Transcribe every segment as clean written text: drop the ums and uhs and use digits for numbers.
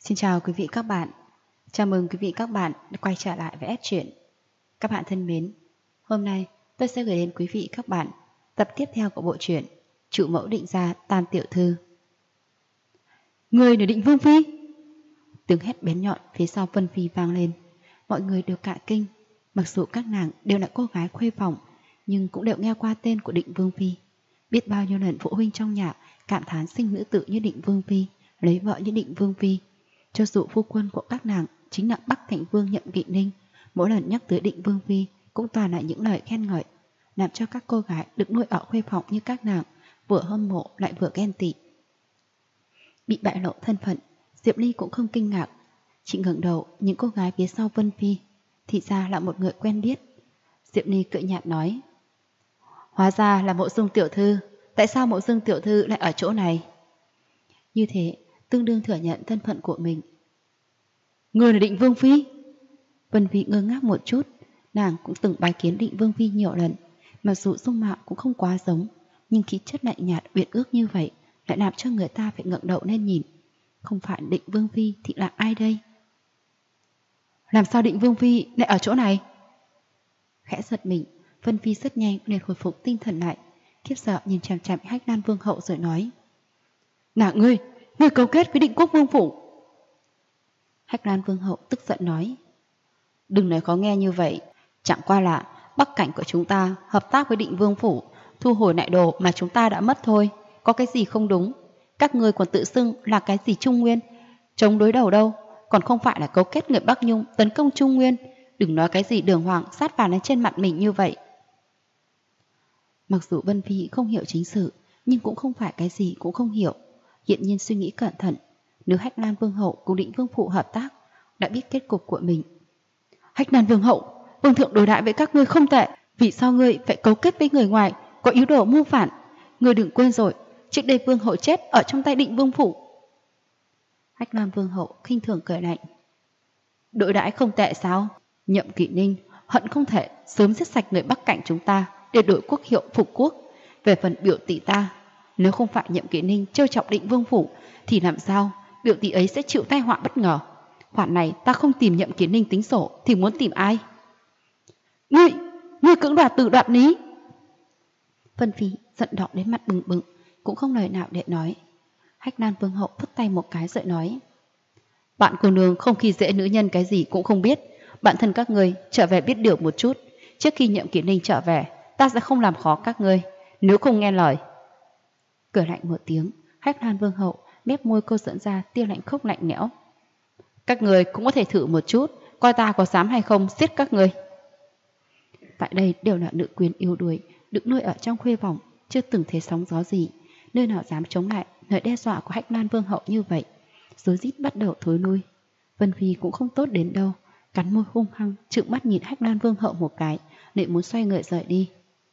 Xin chào quý vị các bạn. Chào mừng quý vị các bạn đã quay trở lại với S Truyện. Các bạn thân mến, hôm nay tôi sẽ gửi đến quý vị các bạn tập tiếp theo của bộ truyện Trụ Mẫu Định Gia Tam Tiểu Thư. Người là Định Vương Phi! Tiếng hét bén nhọn phía sau Vân Phi vang lên. Mọi người đều cả kinh. Mặc dù các nàng đều là cô gái khuê phòng, nhưng cũng đều nghe qua tên của Định Vương Phi. Biết bao nhiêu lần phụ huynh trong nhà cảm thán sinh nữ tử như Định Vương Phi, lấy vợ như Định Vương Phi. Cho dù phu quân của các nàng chính là Bắc Cảnh Vương Nhậm Kỵ Ninh, mỗi lần nhắc tới Định Vương Phi cũng toàn là những lời khen ngợi, làm cho các cô gái được nuôi ở khuê phòng như các nàng vừa hâm mộ lại vừa ghen tị. Bị bại lộ thân phận, Diệp Ly cũng không kinh ngạc. Chị ngẩng đầu những cô gái phía sau Vân Phi, thì ra là một người quen biết. Diệp Ly cười nhạt nói: hóa ra là Mộ Dung tiểu thư. Tại sao Mộ Dung tiểu thư lại ở chỗ này? Như thế tương đương thừa nhận thân phận của mình. Người là Định Vương Phi? Vân Phi ngơ ngác một chút. Nàng cũng từng bái kiến Định Vương Phi nhiều lần, mặc dù dung mạo cũng không quá giống, nhưng khí chất lạnh nhạt uyển ước như vậy lại làm cho người ta phải ngẩng đầu lên nhìn. Không phải Định Vương Phi thì là ai đây? Làm sao Định Vương Phi lại ở chỗ này? Khẽ giật mình, Vân Phi rất nhanh liền hồi phục tinh thần lại, khiếp sợ nhìn chằm chằm Hách Lan Vương hậu rồi nói: ngươi cấu kết với Định Quốc Vương phủ. Hách Lan Vương hậu tức giận nói: đừng nói khó nghe như vậy, chẳng qua là Bắc Cảnh của chúng ta hợp tác với Định Vương phủ, thu hồi lại đồ mà chúng ta đã mất thôi, có cái gì không đúng? Các ngươi còn tự xưng là cái gì Trung Nguyên, chống đối đầu đâu, còn không phải là cấu kết người Bắc Nhung tấn công Trung Nguyên. Đừng nói cái gì đường hoàng sát vào lên trên mặt mình như vậy. Mặc dù Vân Phi không hiểu chính sự, nhưng cũng không phải cái gì cũng không hiểu. Hiện nhiên suy nghĩ cẩn thận, nếu Hách Lan Vương hậu cùng Định Vương phủ hợp tác, đã biết kết cục của mình. Hách Lan Vương hậu, Vương thượng đối đãi với các ngươi không tệ, vì sao ngươi phải cấu kết với người ngoài, có ý đồ mưu phản? Ngươi đừng quên rồi, trước đây Vương hậu chết ở trong tay Định Vương phủ. Hách Lan Vương hậu khinh thường cười lạnh: đối đãi không tệ sao? Nhậm Kỵ Ninh hận không thể sớm giết sạch người Bắc Cảnh chúng ta để đổi quốc hiệu phục quốc. Về phần biểu tỷ ta, nếu không phải Nhậm Kỵ Ninh trêu chọc Định Vương phủ, thì làm sao biểu tỷ ấy sẽ chịu tai họa bất ngờ? Khoản này ta không tìm Nhậm Kỵ Ninh tính sổ thì muốn tìm ai? Ngươi cưỡng đoạt tự đoạt lý. Vân Phi giận đỏ đến mặt bừng bừng, cũng không lời nào để nói. Hách Lan Vương hậu phất tay một cái rồi nói: bạn cô nương không khi dễ nữ nhân cái gì cũng không biết. Bản thân các ngươi trở về biết điều một chút. Trước khi Nhậm Kỵ Ninh trở về, ta sẽ không làm khó các ngươi, nếu không nghe lời. Cười lạnh một tiếng, Hách Lan Vương hậu mép môi cô dẫn ra tia lạnh khốc lạnh lẽo: các ngươi cũng có thể thử một chút, coi ta có dám hay không giết các ngươi. Tại đây đều là nữ quyến yếu đuối, được nuôi ở trong khuê vòng, chưa từng thấy sóng gió gì, nơi nào dám chống lại lời đe dọa của Hách Lan Vương hậu như vậy. Rối rít bắt đầu thối lui. Vân Phi cũng không tốt đến đâu, cắn môi hung hăng, trợn mắt nhìn Hách Lan Vương hậu một cái, định muốn xoay người rời đi.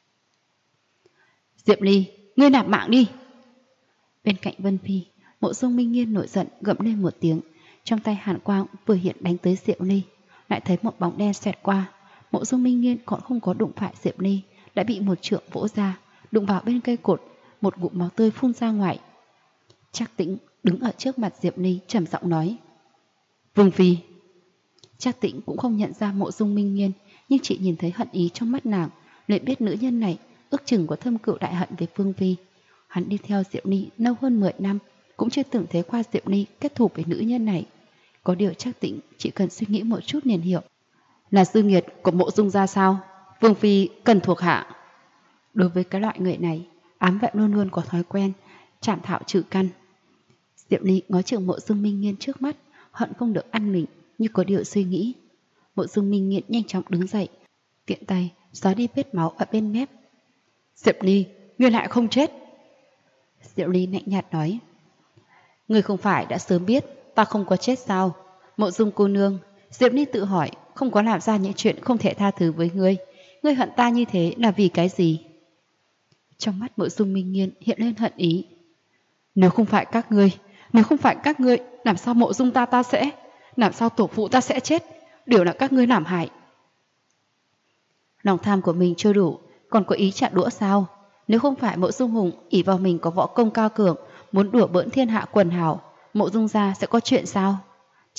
Diệp Ly, ngươi nạp mạng đi. Bên cạnh Vân Phi, Mộ Dung Minh Nghiên nổi giận gầm lên một tiếng, trong tay hàn quang vừa hiện đánh tới Diệp Ly, lại thấy một bóng đen xẹt qua. Mộ Dung Minh Nghiên còn không có đụng phải Diệp Ly, đã bị một trượng vỗ ra, đụng vào bên cây cột, một ngụm máu tươi phun ra ngoài. Trác Tĩnh đứng ở trước mặt Diệp Ly trầm giọng nói: Vương Phi. Trác Tĩnh cũng không nhận ra Mộ Dung Minh Nghiên, nhưng chỉ nhìn thấy hận ý trong mắt nàng, liền biết nữ nhân này ước chừng có thâm cựu đại hận với Vương Phi. Hắn đi theo Diệp Ly lâu hơn 10 năm, cũng chưa từng thấy qua Diệp Ly kết thù với nữ nhân này. Có điều Trác Tĩnh chỉ cần suy nghĩ một chút liền hiểu. Là dư nghiệt của Mộ Dung gia sao? Vương Phi cần thuộc hạ. Đối với cái loại người này, ám vệ luôn luôn có thói quen chảm thảo trừ căn. Diệp Ly ngó chừng Mộ Dung Minh Nghiên trước mắt, hận không được ăn mình, như có điều suy nghĩ. Mộ Dung Minh Nghiên nhanh chóng đứng dậy, tiện tay xóa đi vết máu ở bên mép. Diệp Ly, ngươi lại không chết. Diệp Ly lạnh nhạt nói: ngươi không phải đã sớm biết ta không có chết sao? Mộ Dung cô nương, Diệp Ly tự hỏi, không có làm ra những chuyện không thể tha thứ với ngươi. Ngươi hận ta như thế là vì cái gì? Trong mắt Mộ Dung Minh Nghiên hiện lên hận ý. Nếu không phải các ngươi, làm sao Mộ Dung ta sẽ, làm sao tổ phụ ta sẽ chết? Đều là các ngươi làm hại. Lòng tham của mình chưa đủ, còn có ý chặn đũa sao? Nếu không phải Mộ Dung Hùng ỷ vào mình có võ công cao cường, muốn đùa bỡn thiên hạ quần hào, Mộ Dung gia sẽ có chuyện sao?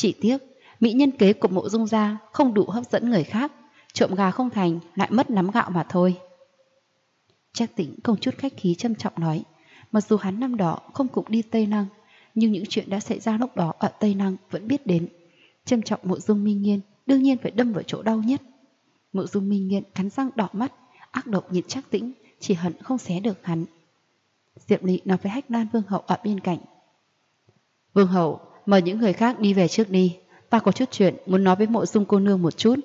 Chỉ tiếc, mỹ nhân kế của Mộ Dung gia không đủ hấp dẫn người khác, trộm gà không thành lại mất nắm gạo mà thôi. Trác Tĩnh không chút khách khí trân trọng nói, mặc dù hắn năm đó không cùng đi Tây Lăng, nhưng những chuyện đã xảy ra lúc đó ở Tây Lăng vẫn biết đến. Trân trọng Mộ Dung Minh Nghiên đương nhiên phải đâm vào chỗ đau nhất. Mộ Dung Minh Nghiên cắn răng đỏ mắt, ác độc nhìn Trác Tĩnh, chỉ hận không xé được hắn. Diệp Ly nói với Hách Lan Vương hậu ở bên cạnh. Vương hậu, mời những người khác đi về trước đi, ta có chút chuyện muốn nói với Mộ Dung cô nương một chút.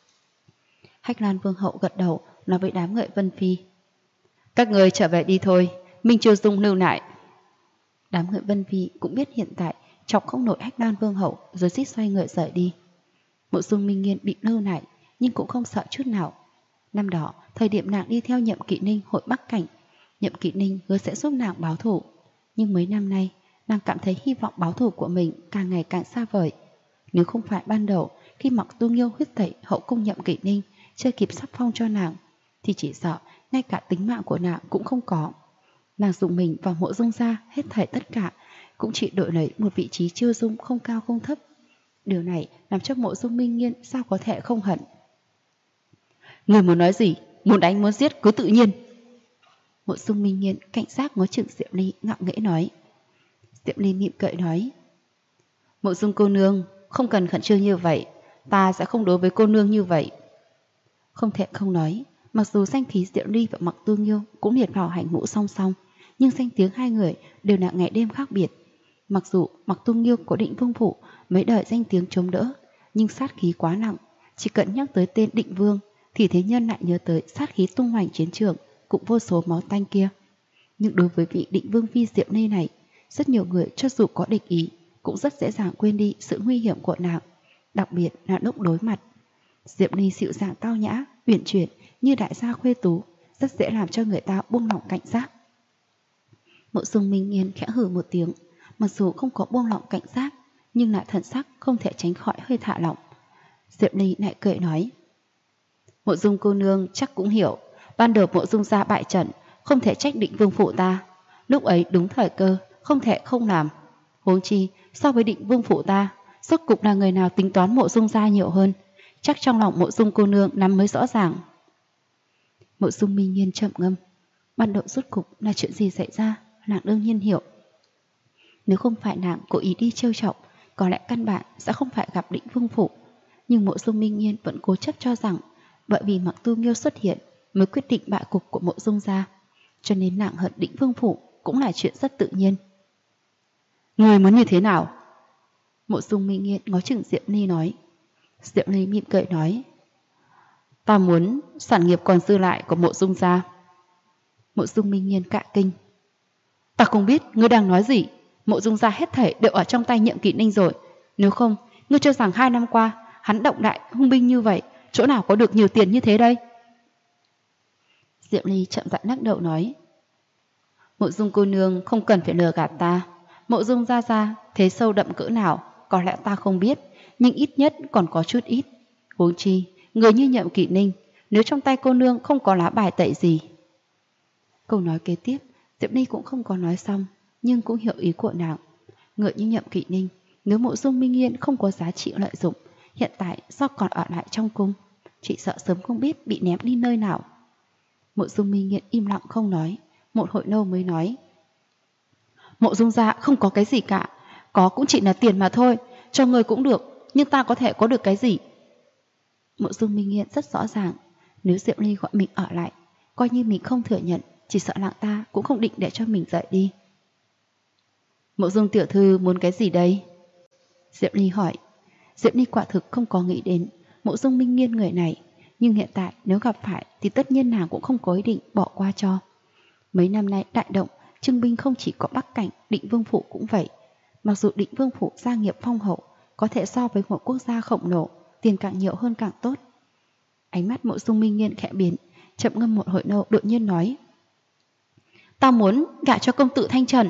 Hách Lan Vương hậu gật đầu, nói với đám người Vân Phi. Các người trở về đi thôi, Minh Chiêu Dung lưu lại. Đám người Vân Phi cũng biết hiện tại chọc không nổi Hách Lan Vương hậu, rồi xích xoay người rời đi. Mộ Dung Minh Nghiên bị lưu lại, nhưng cũng không sợ chút nào. Năm đó, thời điểm nàng đi theo Nhậm Kỵ Ninh hội Bắc Cảnh, Nhậm Kỵ Ninh hứa sẽ giúp nàng báo thù. Nhưng mấy năm nay, nàng cảm thấy hy vọng báo thù của mình càng ngày càng xa vời. Nếu không phải ban đầu, khi Mặc Tu Nghiêu huyết tẩy hậu cung Nhậm Kỵ Ninh chưa kịp sắp phong cho nàng, thì chỉ sợ ngay cả tính mạng của nàng cũng không có. Nàng dùng mình vào Mộ Dung gia hết thảy tất cả, cũng chỉ đổi lấy một vị trí chiêu dung không cao không thấp. Điều này làm cho Mộ Dung Minh Nghiên sao có thể không hận. Người muốn nói gì, muốn đánh muốn giết cứ tự nhiên. Mộ Dung Minh Nghiên cảnh giác ngó chừng Diệp Ly, ngạo nghễ nói. Diệp Ly mỉm cười nói, Mộ Dung cô nương không cần khẩn trương như vậy, ta sẽ không đối với cô nương như vậy. Không thể không nói, mặc dù danh khí Diệp Ly và Mặc Tu Nghiêu cũng liệt vào hành ngũ song song, nhưng danh tiếng hai người đều là ngày đêm khác biệt. Mặc dù Mặc Tu Nghiêu có Định Vương phủ mấy đời danh tiếng chống đỡ, nhưng sát khí quá nặng, chỉ cần nhắc tới tên Định Vương thì thế nhân lại nhớ tới sát khí tung hoành chiến trường cũng vô số máu tanh kia. Nhưng đối với vị Định Vương phi Diệp Ly này, rất nhiều người cho dù có địch ý cũng rất dễ dàng quên đi sự nguy hiểm của nàng, đặc biệt là lúc đối mặt. Diệp Ly dịu dàng tao nhã, uyển chuyển như đại gia khuê tú, rất dễ làm cho người ta buông lỏng cảnh giác. Mộ Dung Minh Nghiên khẽ hừ một tiếng, mặc dù không có buông lỏng cảnh giác, nhưng lại thần sắc không thể tránh khỏi hơi thả lỏng. Diệp Ly lại cười nói, Mộ Dung cô nương chắc cũng hiểu, ban đầu Mộ Dung gia bại trận, không thể trách Định Vương phủ ta. Lúc ấy đúng thời cơ, không thể không làm. Huống chi, so với Định Vương phủ ta, rốt cục là người nào tính toán Mộ Dung gia nhiều hơn, chắc trong lòng Mộ Dung cô nương nắm mới rõ ràng. Mộ Dung Minh Nghiên chậm ngâm, ban đầu rốt cục là chuyện gì xảy ra, nàng đương nhiên hiểu. Nếu không phải nàng cố ý đi trêu chọc, có lẽ căn bản sẽ không phải gặp Định Vương phủ. Nhưng Mộ Dung Minh Nghiên vẫn cố chấp cho rằng bởi vì Mặc Tu Nghiêu xuất hiện mới quyết định bại cục của Mộ Dung gia, cho nên nàng hận Định Vương phủ cũng là chuyện rất tự nhiên. Người muốn như thế nào? Mộ Dung Minh Nghiên ngó chừng Diệp Ly nói. Diệp Ly mỉm cười nói, ta muốn sản nghiệp còn dư lại của Mộ Dung gia. Mộ Dung Minh Nghiên cả kinh. Ta không biết ngươi đang nói gì, Mộ Dung gia hết thảy đều ở trong tay Nhậm Kỵ Ninh rồi. Nếu không, ngươi cho rằng 2 năm qua hắn động đại hung binh như vậy, chỗ nào có được nhiều tiền như thế đây? Diệp Ly chậm rãi lắc đầu nói, Mộ Dung cô nương không cần phải lừa gạt ta. Mộ Dung gia thế sâu đậm cỡ nào có lẽ ta không biết, nhưng ít nhất còn có chút ít. Huống chi người như Nhậm Kỵ Ninh, nếu trong tay cô nương không có lá bài tẩy gì. Câu nói kế tiếp Diệp Ly cũng không có nói xong, nhưng cũng hiểu ý của nàng. Người như Nhậm Kỵ Ninh, nếu Mộ Dung Minh Nghiên không có giá trị lợi dụng, hiện tại do còn ở lại trong cung, chỉ sợ sớm không biết bị ném đi nơi nào. Mộ Dung Minh Nghiên im lặng không nói, một hồi lâu mới nói, Mộ Dung gia không có cái gì cả, có cũng chỉ là tiền mà thôi, cho người cũng được, nhưng ta có thể có được cái gì? Mộ Dung Minh Nghiên rất rõ ràng, nếu Diệp Ly gọi mình ở lại, coi như mình không thừa nhận, chỉ sợ nàng ta cũng không định để cho mình rời đi. Mộ Dung tiểu thư muốn cái gì đây? Diệp Ly hỏi. Diệp Ly quả thực không có nghĩ đến Mộ Dung Minh Nghiên người này, nhưng hiện tại nếu gặp phải thì tất nhiên nàng cũng không có ý định bỏ qua cho. Mấy năm nay đại động, trưng binh không chỉ có Bắc Cảnh, Định Vương phủ cũng vậy. Mặc dù Định Vương phủ gia nghiệp phong hậu, có thể so với một quốc gia khổng lồ, tiền càng nhiều hơn càng tốt. Ánh mắt Mộ Dung Minh Nghiên khẽ biến, chậm ngâm một hồi lâu đột nhiên nói, ta muốn gả cho công tử Thanh Trần.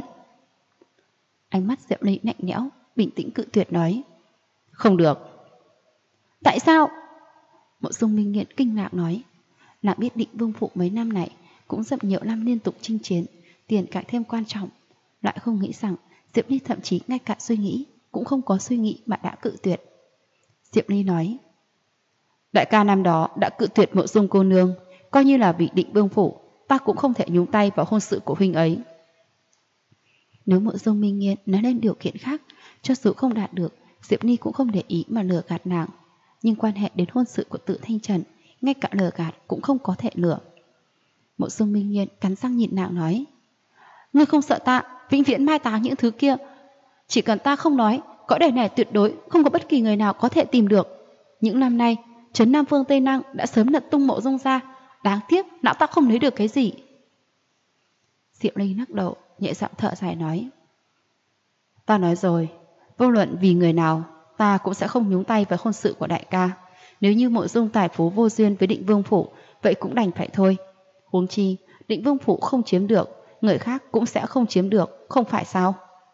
Ánh mắt Diệp Ly lạnh lẽo, bình tĩnh cự tuyệt nói, không được. Tại sao? Mộ Dung Minh Nghiên kinh ngạc nói, nàng biết Định Vương phủ mấy năm này cũng rất nhiều năm liên tục chinh chiến, tiền càng thêm quan trọng, lại không nghĩ rằng Diệp Ly thậm chí ngay cả suy nghĩ cũng không có suy nghĩ mà đã cự tuyệt. Diệp Ly nói, đại ca năm đó đã cự tuyệt Mộ Dung cô nương, coi như là vì Định Vương phủ, ta cũng không thể nhúng tay vào hôn sự của huynh ấy. Nếu Mộ Dung Minh Nghiên nói lên điều kiện khác, cho dù không đạt được, Diệp Ly cũng không để ý mà lừa gạt nàng. Nhưng quan hệ đến hôn sự của Tự Thanh Trần, ngay cả lừa gạt cũng không có thể lừa. Mộ Dung Minh Nghiên cắn răng nhìn nàng nói, ngươi không sợ ta vĩnh viễn mai táng những thứ kia? Chỉ cần ta không nói, cõi đời này tuyệt đối không có bất kỳ người nào có thể tìm được. Những năm nay, trấn Nam Vương Tây Năng đã sớm lật tung Mộ Dung ra, đáng tiếc lão ta không lấy được cái gì. Diệp Ly lắc đầu, nhẹ giọng thở dài nói, ta nói rồi, vô luận vì người nào, ta cũng sẽ không nhúng tay vào hôn sự của đại ca. Nếu như Mộ Dung tài phú vô duyên với Định Vương phủ, vậy cũng đành phải thôi. Huống chi, Định Vương phủ không chiếm được, người khác cũng sẽ không chiếm được, không phải sao?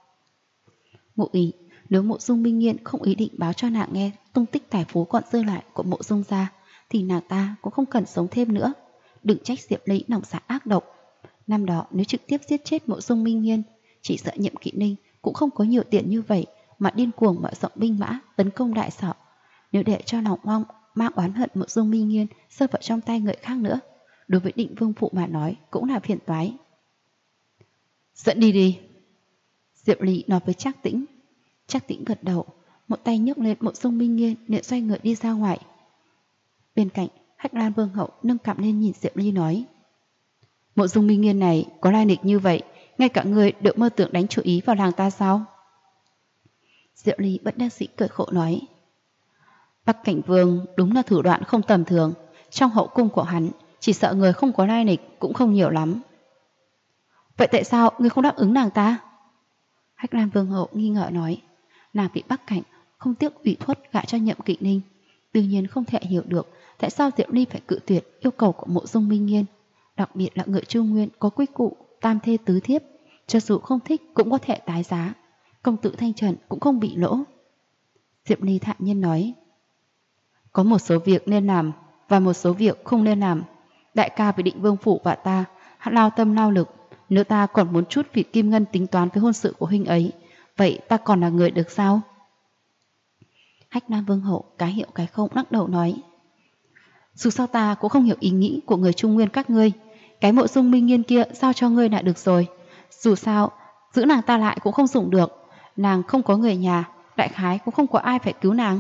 Ngụ ý, nếu Mộ Dung Minh Nghiên không ý định báo cho nàng nghe tung tích tài phú còn dư lại của Mộ Dung gia, thì nàng ta cũng không cần sống thêm nữa. Đừng trách Diệp Ly lòng dạ ác độc. Năm đó nếu trực tiếp giết chết Mộ Dung Minh Nghiên, chỉ sợ Nhậm Kỵ Ninh cũng không có nhiều tiền như vậy mà điên cuồng mở rộng binh mã tấn công đại sở. Nếu để cho lòng mang oán hận Mộ Dung Minh Nghiên rơi vào trong tay người khác nữa, đối với Định Vương phủ mà nói cũng là phiền toái. Dẫn đi đi. Diệp Ly nói với Trác Tĩnh. Trác Tĩnh gật đầu, một tay nhấc lên Mộ Dung Minh Nghiên liền xoay người đi ra ngoài. Bên cạnh, Hách Lan Vương hậu nâng cằm lên nhìn Diệp Ly nói, Mộ Dung Minh Nghiên này có lai lịch như vậy, ngay cả người đều mơ tưởng đánh chủ ý vào làng ta sao? Diệp Ly bất đắc dĩ cười khổ nói, Bắc Cảnh Vương đúng là thủ đoạn không tầm thường, trong hậu cung của hắn chỉ sợ người không có lai lịch cũng không nhiều lắm. Vậy tại sao ngươi không đáp ứng nàng ta? Hách Lan Vương hậu nghi ngờ nói, nàng bị Bắc Cảnh không tiếc ủy khuất gả cho Nhậm Kỵ Ninh, đương nhiên không thể hiểu được tại sao Diệp Ly phải cự tuyệt yêu cầu của Mộ Dung Minh Nghiên, đặc biệt là người Trung Nguyên có quy củ tam thê tứ thiếp, cho dù không thích cũng có thể tái giá, công tử Thanh Trần cũng không bị lỗ. Diệp Ly thản nhiên nói, có một số việc nên làm và một số việc không nên làm. Đại ca với Định Vương phủ và ta lao tâm lao lực, nếu ta còn muốn chút việc kim ngân tính toán với hôn sự của huynh ấy, vậy ta còn là người được sao? Hách Nam Vương hậu cái hiệu cái không lắc đầu nói, dù sao ta cũng không hiểu ý nghĩ của người Trung Nguyên các ngươi, cái Mộ Dung Minh Nghiên kia giao cho ngươi là được rồi. Dù sao, giữ nàng ta lại cũng không dùng được, nàng không có người nhà, đại khái cũng không có ai phải cứu nàng.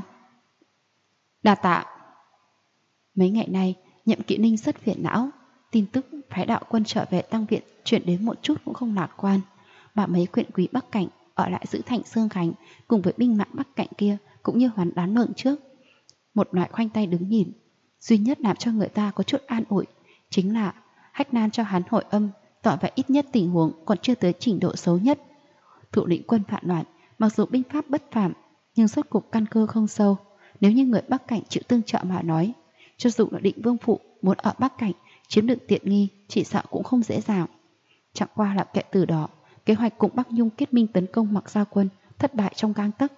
Đa tạ. Mấy ngày nay, Nhậm Kỵ Ninh rất phiền não, tin tức phái đạo quân trở về tăng viện chuyển đến một chút cũng không lạc quan, mà mấy quyện quý Bắc Cảnh ở lại giữ thành Sương Khánh cùng với binh mã Bắc Cảnh kia cũng như hoàn đoán lợn trước. Một loại khoanh tay đứng nhìn, duy nhất làm cho người ta có chút an ủi chính là Hách Nan cho hắn hội âm, tỏ vẻ ít nhất tình huống còn chưa tới trình độ xấu nhất. Thủ lĩnh quân phản loạn, mặc dù binh pháp bất phàm, nhưng rốt cục căn cơ không sâu. Nếu như người Bắc Cảnh chịu tương trợ mà nói, cho dù là Định Vương phủ muốn ở Bắc Cảnh chiếm được tiện nghi, chỉ sợ cũng không dễ dàng. Chẳng qua là kể từ đó, kế hoạch cùng Bắc Nhung kết minh tấn công Mặc Gia quân thất bại trong gang tấc.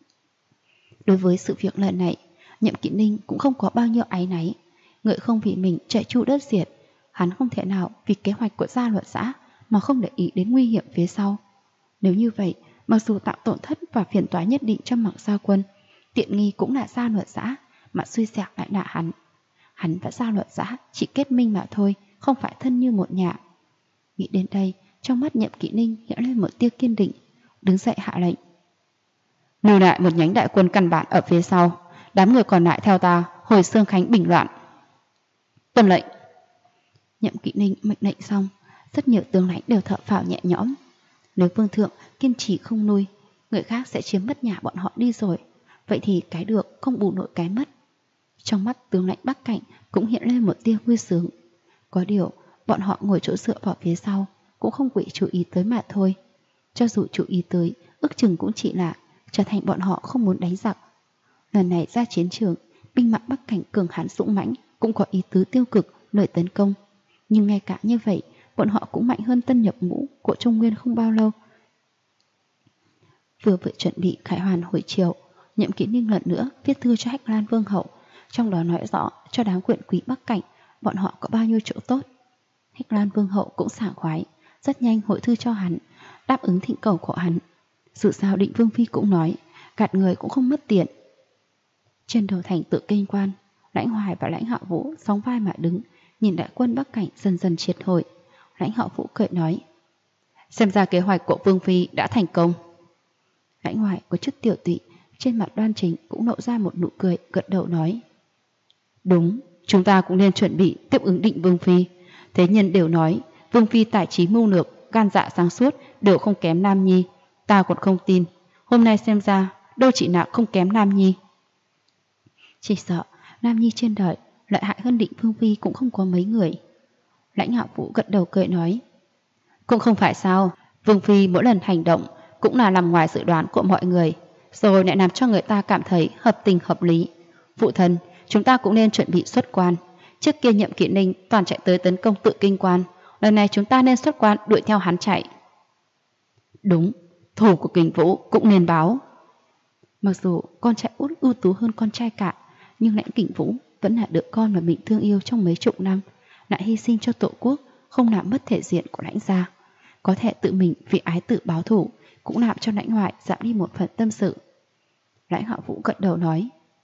Đối với sự việc lần này, Nhậm Kỵ Ninh cũng không có bao nhiêu áy náy. Người không vì mình chạy chu đất diệt, hắn không thể nào vì kế hoạch của gia luật xã mà không để ý đến nguy hiểm phía sau. Nếu như vậy, mặc dù tạo tổn thất và phiền toái nhất định cho Mặc Gia quân, tiện nghi cũng là gia luật xã, mà xui xẻo lại là hắn. Hắn và gia luật xã chỉ kết minh mà thôi, không phải thân như một nhà. Nghĩ đến đây, trong mắt Nhậm Kỵ Ninh hiện lên một tia kiên định, đứng dậy hạ lệnh, lưu lại một nhánh đại quân căn bản ở phía sau, đám người còn lại theo ta hồi Sương Khánh bình loạn. Tuân lệnh. Nhậm Kỵ Ninh mệnh lệnh xong, rất nhiều tướng lãnh đều thở phào nhẹ nhõm. Nếu vương thượng kiên trì không nuôi, người khác sẽ chiếm mất nhà bọn họ đi rồi, vậy thì cái được không bù nổi cái mất. Trong mắt tướng lãnh Bắc Cảnh cũng hiện lên một tia vui sướng. Có điều, bọn họ ngồi chỗ dựa vào phía sau cũng không quỷ chú ý tới mà thôi. Cho dù chú ý tới, ước chừng cũng chỉ là trở thành bọn họ không muốn đánh giặc. Lần này ra chiến trường, binh mã Bắc Cảnh cường hãn dũng mãnh cũng có ý tứ tiêu cực lời tấn công. Nhưng ngay cả như vậy, bọn họ cũng mạnh hơn tân nhập ngũ của Trung Nguyên không bao lâu. Vừa chuẩn bị khải hoàn hồi chiều, Nhậm Kỵ Ninh lần nữa viết thư cho Hách Lan Vương hậu, trong đó nói rõ cho đám quyện quý Bắc Cảnh bọn họ có bao nhiêu chỗ tốt. Hách Lan Vương hậu cũng sảng khoái, rất nhanh hội thư cho hắn, đáp ứng thỉnh cầu của hắn. Dù sao Định Vương Phi cũng nói, gạt người cũng không mất tiền. Trên đầu thành Tự Kinh Quan, Lãnh Hoài và Lãnh Hạo Vũ sóng vai mà đứng, nhìn đại quân Bắc Cảnh dần dần triệt hồi. Lãnh Hạo Vũ cười nói, xem ra kế hoạch của Vương Phi đã thành công. Lãnh Hoài có chút tiểu tụy, trên mặt đoan chính cũng lộ ra một nụ cười, gật đầu nói, đúng, chúng ta cũng nên chuẩn bị tiếp ứng Định Vương Phi. Thế nhân đều nói Vương Phi tài trí mưu lược, gan dạ sáng suốt, đều không kém Nam Nhi. Ta còn không tin, hôm nay xem ra đâu chỉ nào không kém Nam Nhi. Chỉ sợ Nam Nhi trên đời lợi hại hơn Định Vương Phi cũng không có mấy người. Lãnh Hạo Vũ gật đầu cười nói, cũng không phải sao, Vương Phi mỗi lần hành động cũng là nằm ngoài dự đoán của mọi người, rồi lại làm cho người ta cảm thấy hợp tình hợp lý. Phụ thân, chúng ta cũng nên chuẩn bị xuất quan. Trước kia Nhậm Kỵ Ninh toàn chạy tới tấn công Tự Kinh Quan, lần này chúng ta nên xuất quan đuổi theo hắn chạy. Đúng, thù của Kình Vũ cũng nên báo. Mặc dù con trai út ưu tú hơn con trai cả, nhưng Lãnh Kình Vũ vẫn là đứa con mà mình thương yêu trong mấy chục năm, lại hy sinh cho tổ quốc, không làm mất thể diện của Lãnh gia. Có thể tự mình vì ái tự báo thù, cũng làm cho Lãnh Hoài giảm đi một phần tâm sự. Lãnh Hạo Vũ gật đầu nói,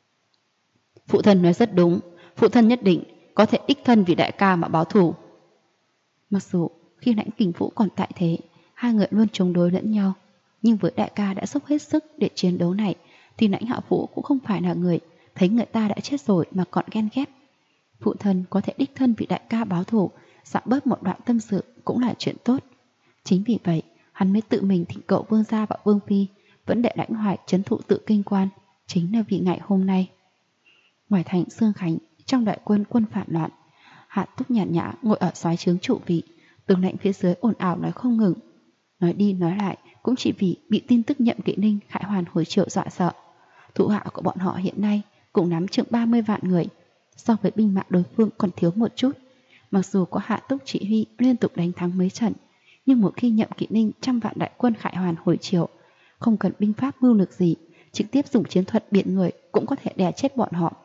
phụ thân nói rất đúng, phụ thân nhất định có thể đích thân vì đại ca mà báo thù. Mặc dù khi Lãnh Kình Vũ còn tại thế, hai người luôn chống đối lẫn nhau, nhưng với đại ca đã dốc hết sức để chiến đấu này, thì Lãnh Hạo Vũ cũng không phải là người thấy người ta đã chết rồi mà còn ghen ghét. Phụ thân có thể đích thân vì đại ca báo thù, giảm bớt một đoạn tâm sự cũng là chuyện tốt. Chính vì vậy, hắn mới tự mình thỉnh cầu Vương gia và Vương Phi vẫn để Lãnh Hoài trấn thụ Tự Kinh Quan, chính là vì ngày hôm nay. Ngoài thành Sương Khánh, trong đại quân phản loạn, Hạ Túc nhàn nhã ngồi ở soái trướng trụ vị, tướng lãnh phía dưới ồn ào nói không ngừng. Nói đi nói lại cũng chỉ vì bị tin tức Nhậm Kỵ Ninh Khải Hoàn hồi triệu dọa sợ. Thủ hạ của bọn họ hiện nay cũng nắm chừng 30 vạn người, so với binh mã đối phương còn thiếu một chút. Mặc dù có Hạ Túc chỉ huy liên tục đánh thắng mấy trận, nhưng một khi Nhậm Kỵ Ninh 100 vạn đại quân Khải Hoàn hồi triệu, không cần binh pháp mưu lược gì, trực tiếp dùng chiến thuật biển người cũng có thể đè chết bọn họ.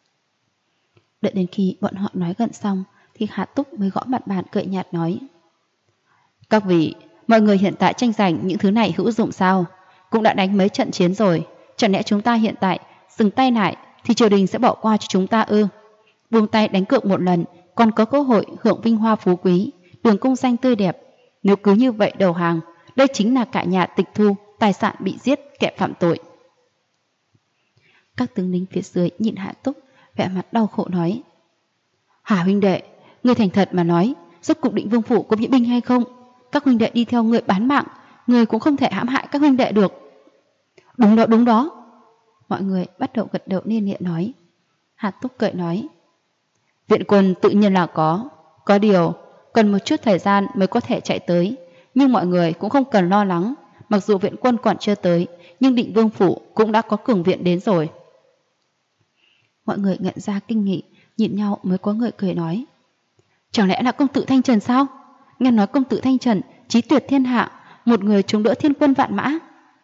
Đợi đến khi bọn họ nói gần xong, thì Hạ Túc mới gõ mặt bàn cười nhạt nói, các vị, mọi người hiện tại tranh giành những thứ này hữu dụng sao? Cũng đã đánh mấy trận chiến rồi, chẳng lẽ chúng ta hiện tại dừng tay lại thì triều đình sẽ bỏ qua cho chúng ta ư? Buông tay đánh cược một lần, còn có cơ hội hưởng vinh hoa phú quý, đường công danh tươi đẹp. Nếu cứ như vậy đầu hàng, đây chính là cả nhà tịch thu, tài sản bị giết, kẻ phạm tội. Các tướng lính phía dưới nhìn Hạ Túc, vẻ mặt đau khổ nói, Hà huynh đệ, người thành thật mà nói, rốt cục Định Vương phủ có viện binh hay không? Các huynh đệ đi theo người bán mạng, người cũng không thể hãm hại các huynh đệ được. Đúng đó, đúng đó. Mọi người bắt đầu gật đầu liên miệng nói. Hạ Túc cười nói, viện quân tự nhiên là có điều cần một chút thời gian mới có thể chạy tới, nhưng mọi người cũng không cần lo lắng. Mặc dù viện quân còn chưa tới, nhưng Định Vương phủ cũng đã có cường viện đến rồi. Mọi người nhận ra kinh nghị, nhìn nhau mới có người cười nói, chẳng lẽ là công tử Thanh Trần sao? Nghe nói công tử Thanh Trần trí tuyệt thiên hạ, một người chống đỡ thiên quân vạn mã.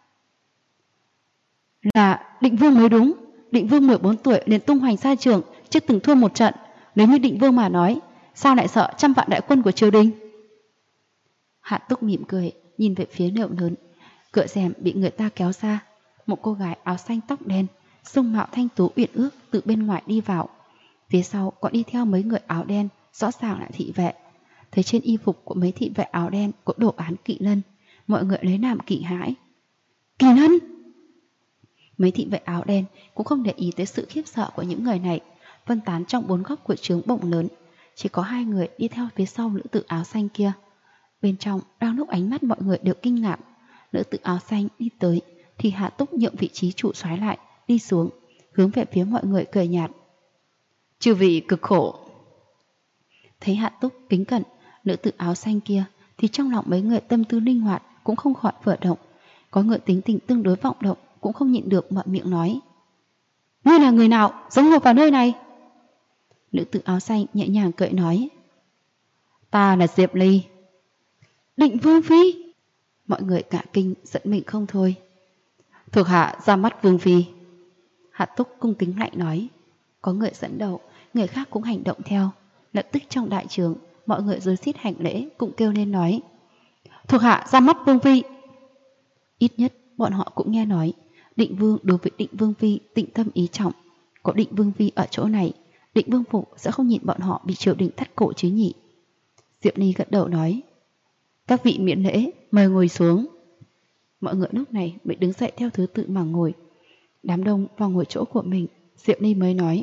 Là Định Vương mới đúng. Định Vương 14 tuổi liền tung hoành xa trường, chưa từng thua một trận. Nếu như Định Vương mà nói, sao lại sợ 100 vạn đại quân của triều đình? Hạ Túc mỉm cười, nhìn về phía nệm lớn. Cửa rèm bị người ta kéo ra, một cô gái áo xanh tóc đen, dung mạo thanh tú uyển ước từ bên ngoài đi vào. Phía sau còn đi theo mấy người áo đen, rõ ràng là thị vệ. Thấy trên y phục của mấy thị vệ áo đen có đồ án Kỵ Lân, mọi người lấy làm kinh hãi. Kỵ Lân! Mấy thị vệ áo đen cũng không để ý tới sự khiếp sợ của những người này, phân tán trong 4 góc của trướng bổng lớn. Chỉ có 2 người đi theo phía sau nữ tử áo xanh kia. Bên trong đang lúc ánh mắt mọi người đều kinh ngạc. Nữ tử áo xanh đi tới thì Hạ Túc nhượng vị trí chủ soái lại, đi xuống, hướng về phía mọi người cười nhạt. Chư vị cực khổ. Thấy Hạ Túc kính cẩn nữ tử áo xanh kia, thì trong lòng mấy người tâm tư linh hoạt cũng không khỏi vừa động. Có người tính tình tương đối vọng động cũng không nhịn được mở miệng nói, ngươi là người nào giống ngồi vào nơi này? Nữ tử áo xanh nhẹ nhàng cười nói, ta là Diệp Ly. Định Vương Phi! Mọi người cả kinh giận mình không thôi. Thuộc hạ ra mắt Vương Phi. Hạ Túc cung kính lạnh nói. Có người dẫn đầu, người khác cũng hành động theo. Lập tức trong đại trường, mọi người rối rít hành lễ cũng kêu lên nói, thuộc hạ ra mắt Vương Phi. Ít nhất bọn họ cũng nghe nói Định Vương đối với Định Vương Phi tịnh tâm ý trọng. Có Định Vương Phi ở chỗ này, Định Vương Phủ sẽ không nhìn bọn họ bị triều đình thắt cổ chứ nhỉ? Diệp Ly gật đầu nói, các vị miễn lễ, mời ngồi xuống. Mọi người lúc này mới đứng dậy theo thứ tự mà ngồi. Đám đông vào ngồi chỗ của mình, Diệp Ly mới nói,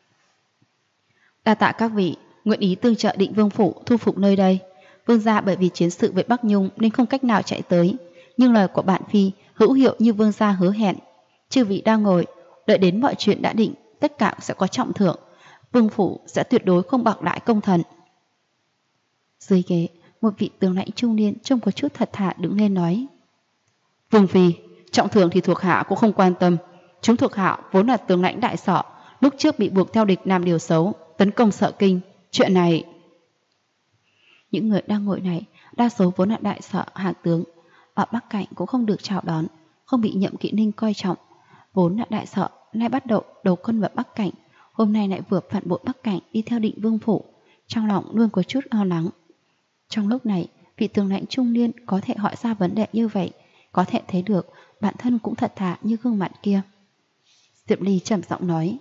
đa tạ các vị, nguyện ý tương trợ Định Vương Phủ thu phục nơi đây. Vương gia bởi vì chiến sự với Bắc Nhung nên không cách nào chạy tới, nhưng lời của bạn Phi hữu hiệu như vương gia hứa hẹn. Chư vị đang ngồi, đợi đến mọi chuyện đã định, tất cả sẽ có trọng thưởng. Vương Phủ sẽ tuyệt đối không bạc đãi công thần. Dưới ghế, một vị tướng lãnh trung niên trông có chút thật thà đứng lên nói, Vương Phi, trọng thưởng thì thuộc hạ cũng không quan tâm. Chúng thuộc hạ vốn là tướng lãnh đại sở, lúc trước bị buộc theo địch làm điều xấu, tấn công Sở Kinh. Chuyện này... Những người đang ngồi này đa số vốn là đại sở hạ tướng, ở Bắc Cảnh cũng không được chào đón, không bị Nhậm Kỵ Ninh coi trọng. Vốn là đại sở, nay bắt đầu đầu quân vào Bắc Cảnh, hôm nay lại vừa phản bội Bắc Cảnh đi theo Định Vương Phủ, trong lòng luôn có chút lo lắng. Trong lúc này, vị tướng lãnh trung niên có thể hỏi ra vấn đề như vậy, có thể thấy được bản thân cũng thật thà như gương mặt kia. Diệp Ly trầm giọng nói,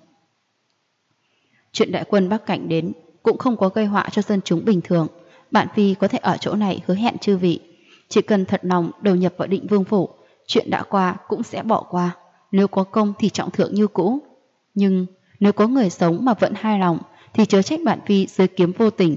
chuyện đại quân Bắc Cảnh đến cũng không có gây họa cho dân chúng bình thường. Bạn Phi có thể ở chỗ này hứa hẹn chư vị, chỉ cần thật lòng đầu nhập vào Định Vương Phủ, chuyện đã qua cũng sẽ bỏ qua. Nếu có công thì trọng thưởng như cũ, nhưng nếu có người sống mà vẫn hài lòng thì chớ trách bạn Phi dưới kiếm vô tình.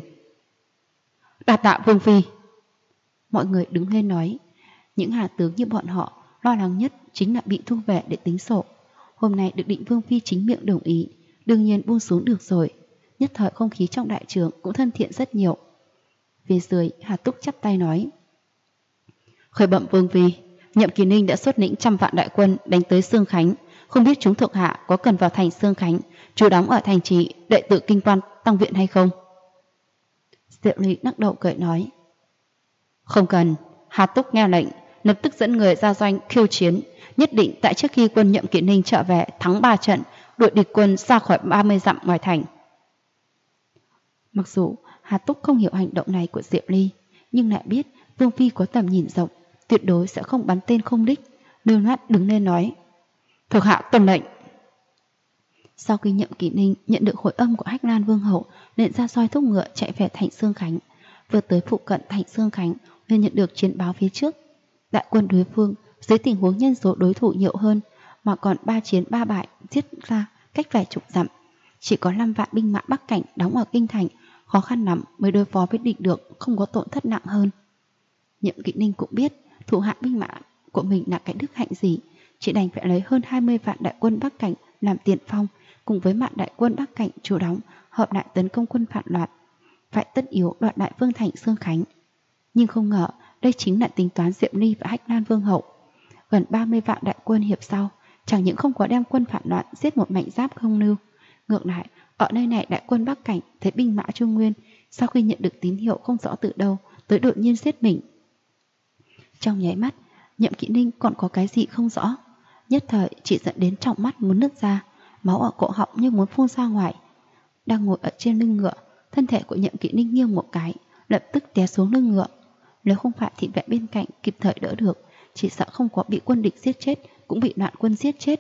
Đa tạ Vương Phi. Mọi người đứng lên nói, những hạ tướng như bọn họ lo lắng nhất chính là bị thu về để tính sổ. Hôm nay được Định Vương Phi chính miệng đồng ý, đương nhiên buông xuống được rồi. Nhất thời không khí trong đại trường cũng thân thiện rất nhiều. Phía dưới, Hà Túc chắp tay nói, khởi bẩm Vương Phi, Nhậm Kỳ Ninh đã xuất lĩnh 100 vạn đại quân đánh tới Sương Khánh, không biết chúng thuộc hạ có cần vào thành Sương Khánh trú đóng ở thành trì đệ tử kinh quan tăng viện hay không? Diệu Ly lắc đầu cười nói, không cần. Hà Túc nghe lệnh lập tức dẫn người ra doanh khiêu chiến, nhất định tại trước khi quân Nhậm Kỳ Ninh trở về thắng 3 trận, đuổi địch quân ra khỏi 30 dặm ngoài thành. Mặc dù Hà Túc không hiểu hành động này của Diệp Ly, nhưng lại biết Vương Phi có tầm nhìn rộng, tuyệt đối sẽ không bắn tên không đích. Lưu Loát đứng lên nói, thuộc hạ tuân lệnh. Sau khi Nhậm Kỳ Ninh nhận được hồi âm của Hách Lan Vương hậu, liền ra soi thúc ngựa chạy về thành Sương Khánh. Vừa tới phụ cận thành Sương Khánh, liền nhận được chiến báo phía trước. Đại quân đối phương dưới tình huống nhân số đối thủ nhiều hơn, mà còn 3 chiến 3 bại giết ra cách vài chục dặm. Chỉ có 5 vạn binh mã Bắc Cảnh đóng ở kinh thành, khó khăn lắm mới đối phó với địch được, không có tổn thất nặng hơn. Nhậm Kỵ Ninh cũng biết thủ hạ binh mã của mình là cái đức hạnh gì, chỉ đành phải lấy hơn 20 vạn đại quân Bắc Cảnh làm tiền phong, cùng với mạn đại quân Bắc Cảnh chủ đóng hợp lại tấn công quân phản loạn, phải tất yếu đoạt đại vương thành Sương Khánh. Nhưng không ngờ đây chính là tính toán Diệp Ly và Hách Lan Vương hậu. Gần 30 vạn đại quân hiệp sau, chẳng những không có đem quân phản loạn giết một mảnh giáp không lưu, ngược lại ở nơi này đại quân Bắc Cảnh thấy binh mã Trung Nguyên sau khi nhận được tín hiệu không rõ từ đâu tới đột nhiên giết mình. Trong nháy mắt, Nhậm Kỵ Ninh còn có cái gì không rõ, nhất thời chỉ dẫn đến trọng mắt muốn nứt ra, máu ở cổ họng như muốn phun ra ngoài. Đang ngồi ở trên lưng ngựa, thân thể của Nhậm Kỵ Ninh nghiêng một cái, lập tức té xuống lưng ngựa. Nếu không phải thị vệ bên cạnh kịp thời đỡ được, chỉ sợ không có bị quân địch giết chết cũng bị loạn quân giết chết.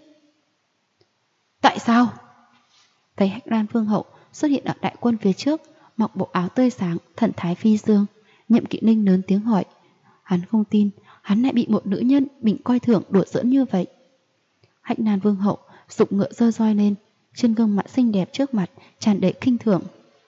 Tại sao? Thấy Hách Lan Vương hậu xuất hiện ở đại quân phía trước, mặc bộ áo tươi sáng, thần thái phi dương, Nhậm Kỵ Ninh lớn tiếng hỏi. Hắn không tin hắn lại bị một nữ nhân mình coi thường đùa giỡn như vậy. Hách Lan Vương hậu giục ngựa giơ roi lên, trên gương mặt xinh đẹp trước mặt tràn đầy khinh thường.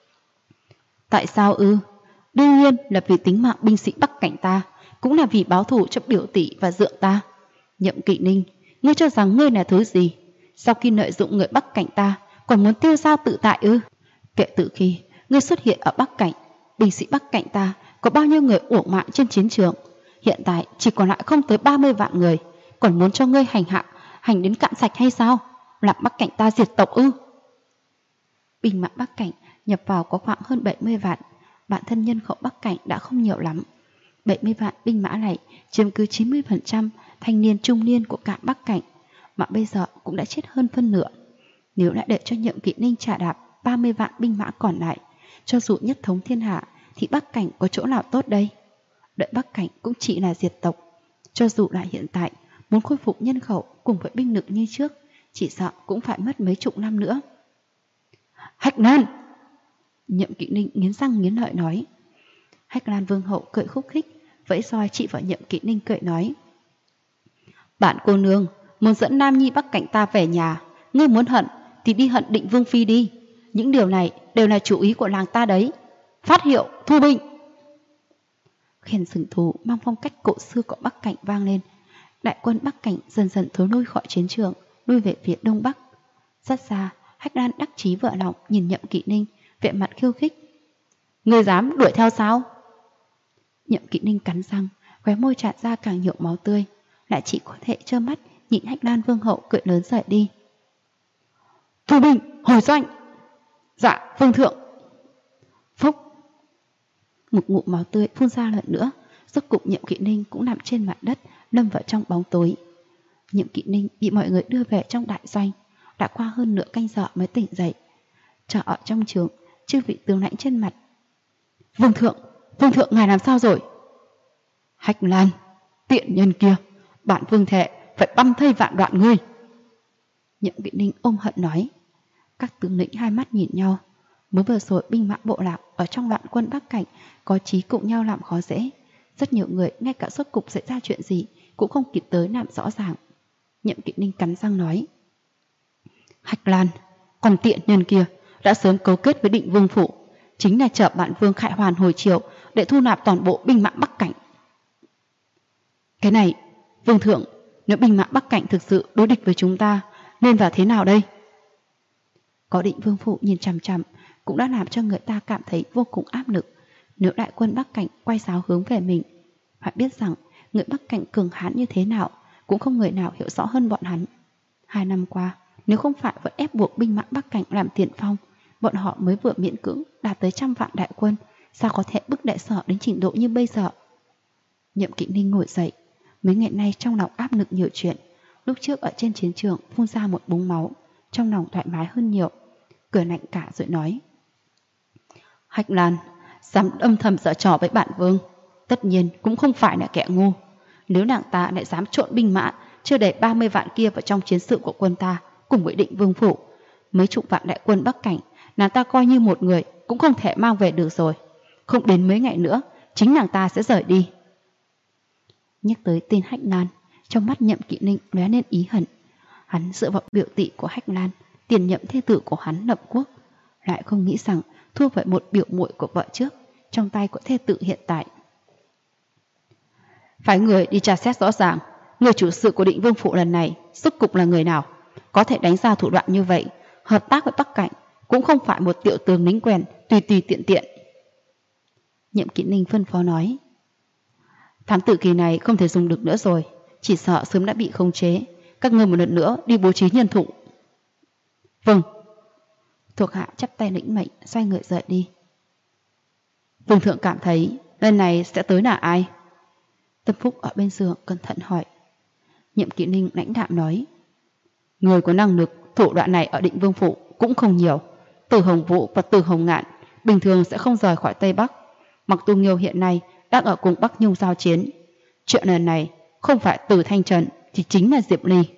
Tại sao ư? Đương nhiên là vì tính mạng binh sĩ Bắc Cảnh ta, cũng là vì báo thù cho biểu tỷ và dượng ta. Nhậm Kỵ Ninh, ngươi cho rằng ngươi là thứ gì? Sau khi lợi dụng người Bắc Cảnh ta, còn muốn tiêu dao tự tại ư? Kể từ khi ngươi xuất hiện ở Bắc Cảnh, binh sĩ Bắc Cảnh ta có bao nhiêu người uổng mạng trên chiến trường? Hiện tại chỉ còn lại không tới 30 vạn người, còn muốn cho ngươi hành đến cạn sạch hay sao? Làm Bắc Cảnh ta diệt tộc ư? Binh mã Bắc Cảnh nhập vào có khoảng hơn 70 vạn, bản thân nhân khẩu Bắc Cảnh đã không nhiều lắm. 70 vạn binh mã này chiếm cứ 90% thanh niên trung niên của cả Bắc Cảnh, mà bây giờ cũng đã chết hơn phân nửa. Nếu lại để cho Nhậm Kỵ Ninh trả đạp 30 vạn binh mã còn lại, cho dù nhất thống thiên hạ thì Bắc Cảnh có chỗ nào tốt đây? Đợi Bắc Cảnh cũng chỉ là diệt tộc. Cho dù là hiện tại muốn khôi phục nhân khẩu cùng với binh lực như trước, chỉ sợ cũng phải mất mấy chục năm nữa. Hách Lan! Nhậm Kỵ Ninh nghiến răng nghiến lợi nói. Hách Lan vương hậu cười khúc khích, vẫy roi chị vào Nhậm Kỵ Ninh cười nói. Bạn cô nương muốn dẫn Nam Nhi Bắc Cảnh ta về nhà, ngươi muốn hận thì đi hận Định Vương phi đi. Những điều này đều là chủ ý của làng ta đấy. Phát hiệu thu binh. Khen sừng thú mang phong cách cổ xưa của Bắc Cảnh vang lên. Đại quân Bắc Cảnh dần dần thối lui khỏi chiến trường, lui về phía đông bắc. Rất xa, Hách Lan đắc chí vợ lòng nhìn Nhậm Kỵ Ninh, vẻ mặt khiêu khích. Ngươi dám đuổi theo sao? Nhậm Kỵ Ninh cắn răng, khóe môi tràn ra càng nhiều máu tươi, lại chỉ có thể trơ mắt nhìn Hách Lan vương hậu cười lớn rời đi. Thu binh, hồi doanh! Dạ, vương thượng! Phúc! Một ngụm máu tươi phun ra lần nữa, rốt cục Nhậm Kỵ Ninh cũng nằm trên mặt đất, lâm vào trong bóng tối. Nhậm Kỵ Ninh bị mọi người đưa về trong đại doanh, đã qua hơn nửa canh giờ mới tỉnh dậy. Chờ ở trong trường, chư vị tướng lãnh trên mặt. Vương thượng ngài làm sao rồi? Hách Lan, tiện nhân kia, bản vương thệ phải băm thây vạn đoạn ngươi. Nhậm Kỵ Ninh ôm hận nói. Các tướng lĩnh hai mắt nhìn nhau. Mới vừa rồi binh mã bộ lạc ở trong loạn quân Bắc Cảnh có chí cùng nhau làm khó dễ. Rất nhiều người ngay cả rốt cục xảy ra chuyện gì cũng không kịp tới làm rõ ràng. Nhậm Kỵ Ninh cắn răng nói. Hách Lan, còn tiện nhân kia đã sớm cấu kết với Định Vương phủ, chính là chờ bản vương Khải Hoàn hồi triều để thu nạp toàn bộ binh mã Bắc Cảnh. Cái này, vương thượng, nếu binh mã Bắc Cảnh thực sự đối địch với chúng ta, nên vào thế nào đây? Có Định Vương phủ nhìn chằm chằm cũng đã làm cho người ta cảm thấy vô cùng áp lực. Nếu đại quân Bắc Cảnh quay sáo hướng về mình, phải biết rằng người Bắc Cảnh cường hãn như thế nào cũng không người nào hiểu rõ hơn bọn hắn. 2 năm qua, nếu không phải vẫn ép buộc binh mã Bắc Cảnh làm tiền phong, bọn họ mới vừa miễn cưỡng đạt tới 100 vạn đại quân, sao có thể bức đại sở đến trình độ như bây giờ? Nhậm Kỵ Ninh ngồi dậy, mấy ngày nay trong lòng áp lực nhiều chuyện. Lúc trước ở trên chiến trường phun ra một búng máu, trong lòng thoải mái hơn nhiều, cười lạnh cả rồi nói. Hách Lan, dám âm thầm giở trò với bản vương, tất nhiên cũng không phải là kẻ ngu. Nếu nàng ta lại dám trộn binh mã chưa đầy 30 vạn kia vào trong chiến sự của quân ta cùng với Định Vương phủ, mấy chục vạn đại quân Bắc Cảnh, nàng ta coi như một người cũng không thể mang về được rồi. Không đến mấy ngày nữa, chính nàng ta sẽ rời đi. Nhắc tới tên Hách Lan, trong mắt Nhậm Kỵ Ninh lóe lên ý hận. Hắn dựa vào biểu tỷ của Hách Lan, tiền nhậm thê tử của hắn lập quốc, lại không nghĩ rằng thua với một biểu muội của vợ trước, trong tay của thê tử hiện tại. Phải người đi tra xét rõ ràng, người chủ sự của Định Vương phủ lần này rốt cục là người nào, có thể đánh ra thủ đoạn như vậy, hợp tác với Bắc Cảnh, cũng không phải một tiểu tướng lính quèn tùy tùy tiện tiện. Nhậm Kỵ Ninh phân phó nói. Thám tử kỳ này không thể dùng được nữa rồi, chỉ sợ sớm đã bị khống chế. Các ngươi một lần nữa đi bố trí nhân thủ. Vâng. Thuộc hạ chắp tay lĩnh mệnh, xoay người rời đi. Vương thượng cảm thấy lần này sẽ tới là ai? Tâm Phúc ở bên giường cẩn thận hỏi. Nhậm Kỵ Ninh lãnh đạm nói. Người có năng lực thủ đoạn này ở Định Vương phủ cũng không nhiều. Từ Hồng Vũ và Từ Hồng Ngạn bình thường sẽ không rời khỏi Tây Bắc. Mặc Tu Nghiêu hiện nay đang ở cùng Bắc Nhung giao chiến. Chuyện lần này không phải Từ Thanh Trần thì chính là Diệp Ly.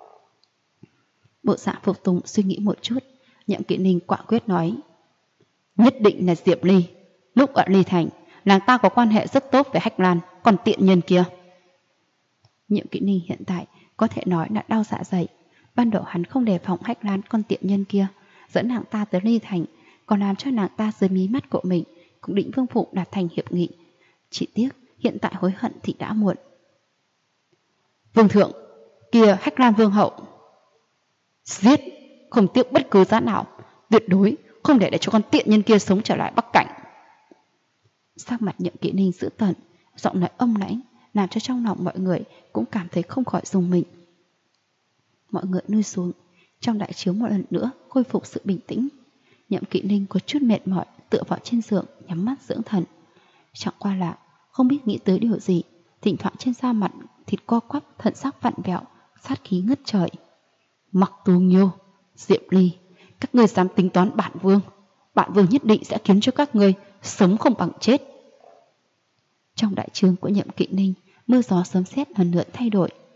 Bộ dạ phục tùng suy nghĩ một chút, Nhậm Kỵ Ninh quả quyết nói. Nhất định là Diệp Ly. Lúc ở Ly Thành, nàng ta có quan hệ rất tốt với Hách Lan, còn tiện nhân kia. Nhậm Kỵ Ninh hiện tại có thể nói là đau dạ dày. Ban đầu hắn không đề phòng Hách Lan con tiện nhân kia, dẫn nàng ta tới Ly Thành, còn làm cho nàng ta dưới mí mắt của mình cùng Định Vương phủ đạt thành hiệp nghị. Chỉ tiếc hiện tại hối hận thì đã muộn. Vương thượng, kia Hách Lan vương hậu. Giết, không tiếc bất cứ giá nào, tuyệt đối không để cho con tiện nhân kia sống trở lại Bắc Cảnh. Sắc mặt Nhậm Kỵ Ninh dữ tợn, giọng nói âm lãnh, làm cho trong lòng mọi người cũng cảm thấy không khỏi rùng mình. Mọi người nuôi xuống, trong đại trướng một lần nữa khôi phục sự bình tĩnh. Nhậm Kỵ Ninh có chút mệt mỏi, tựa vào trên giường nhắm mắt dưỡng thần. Chẳng qua là không biết nghĩ tới điều gì, thỉnh thoảng trên da mặt thịt co quắp, thận sắc vặn vẹo, sát khí ngất trời. Mặc Tu Nghiêu, Diệp Ly, các ngươi dám tính toán bản vương nhất định sẽ khiến cho các ngươi sống không bằng chết. Trong đại trướng của Nhậm Kỵ Ninh, mưa gió sấm sét lần lượt thay đổi.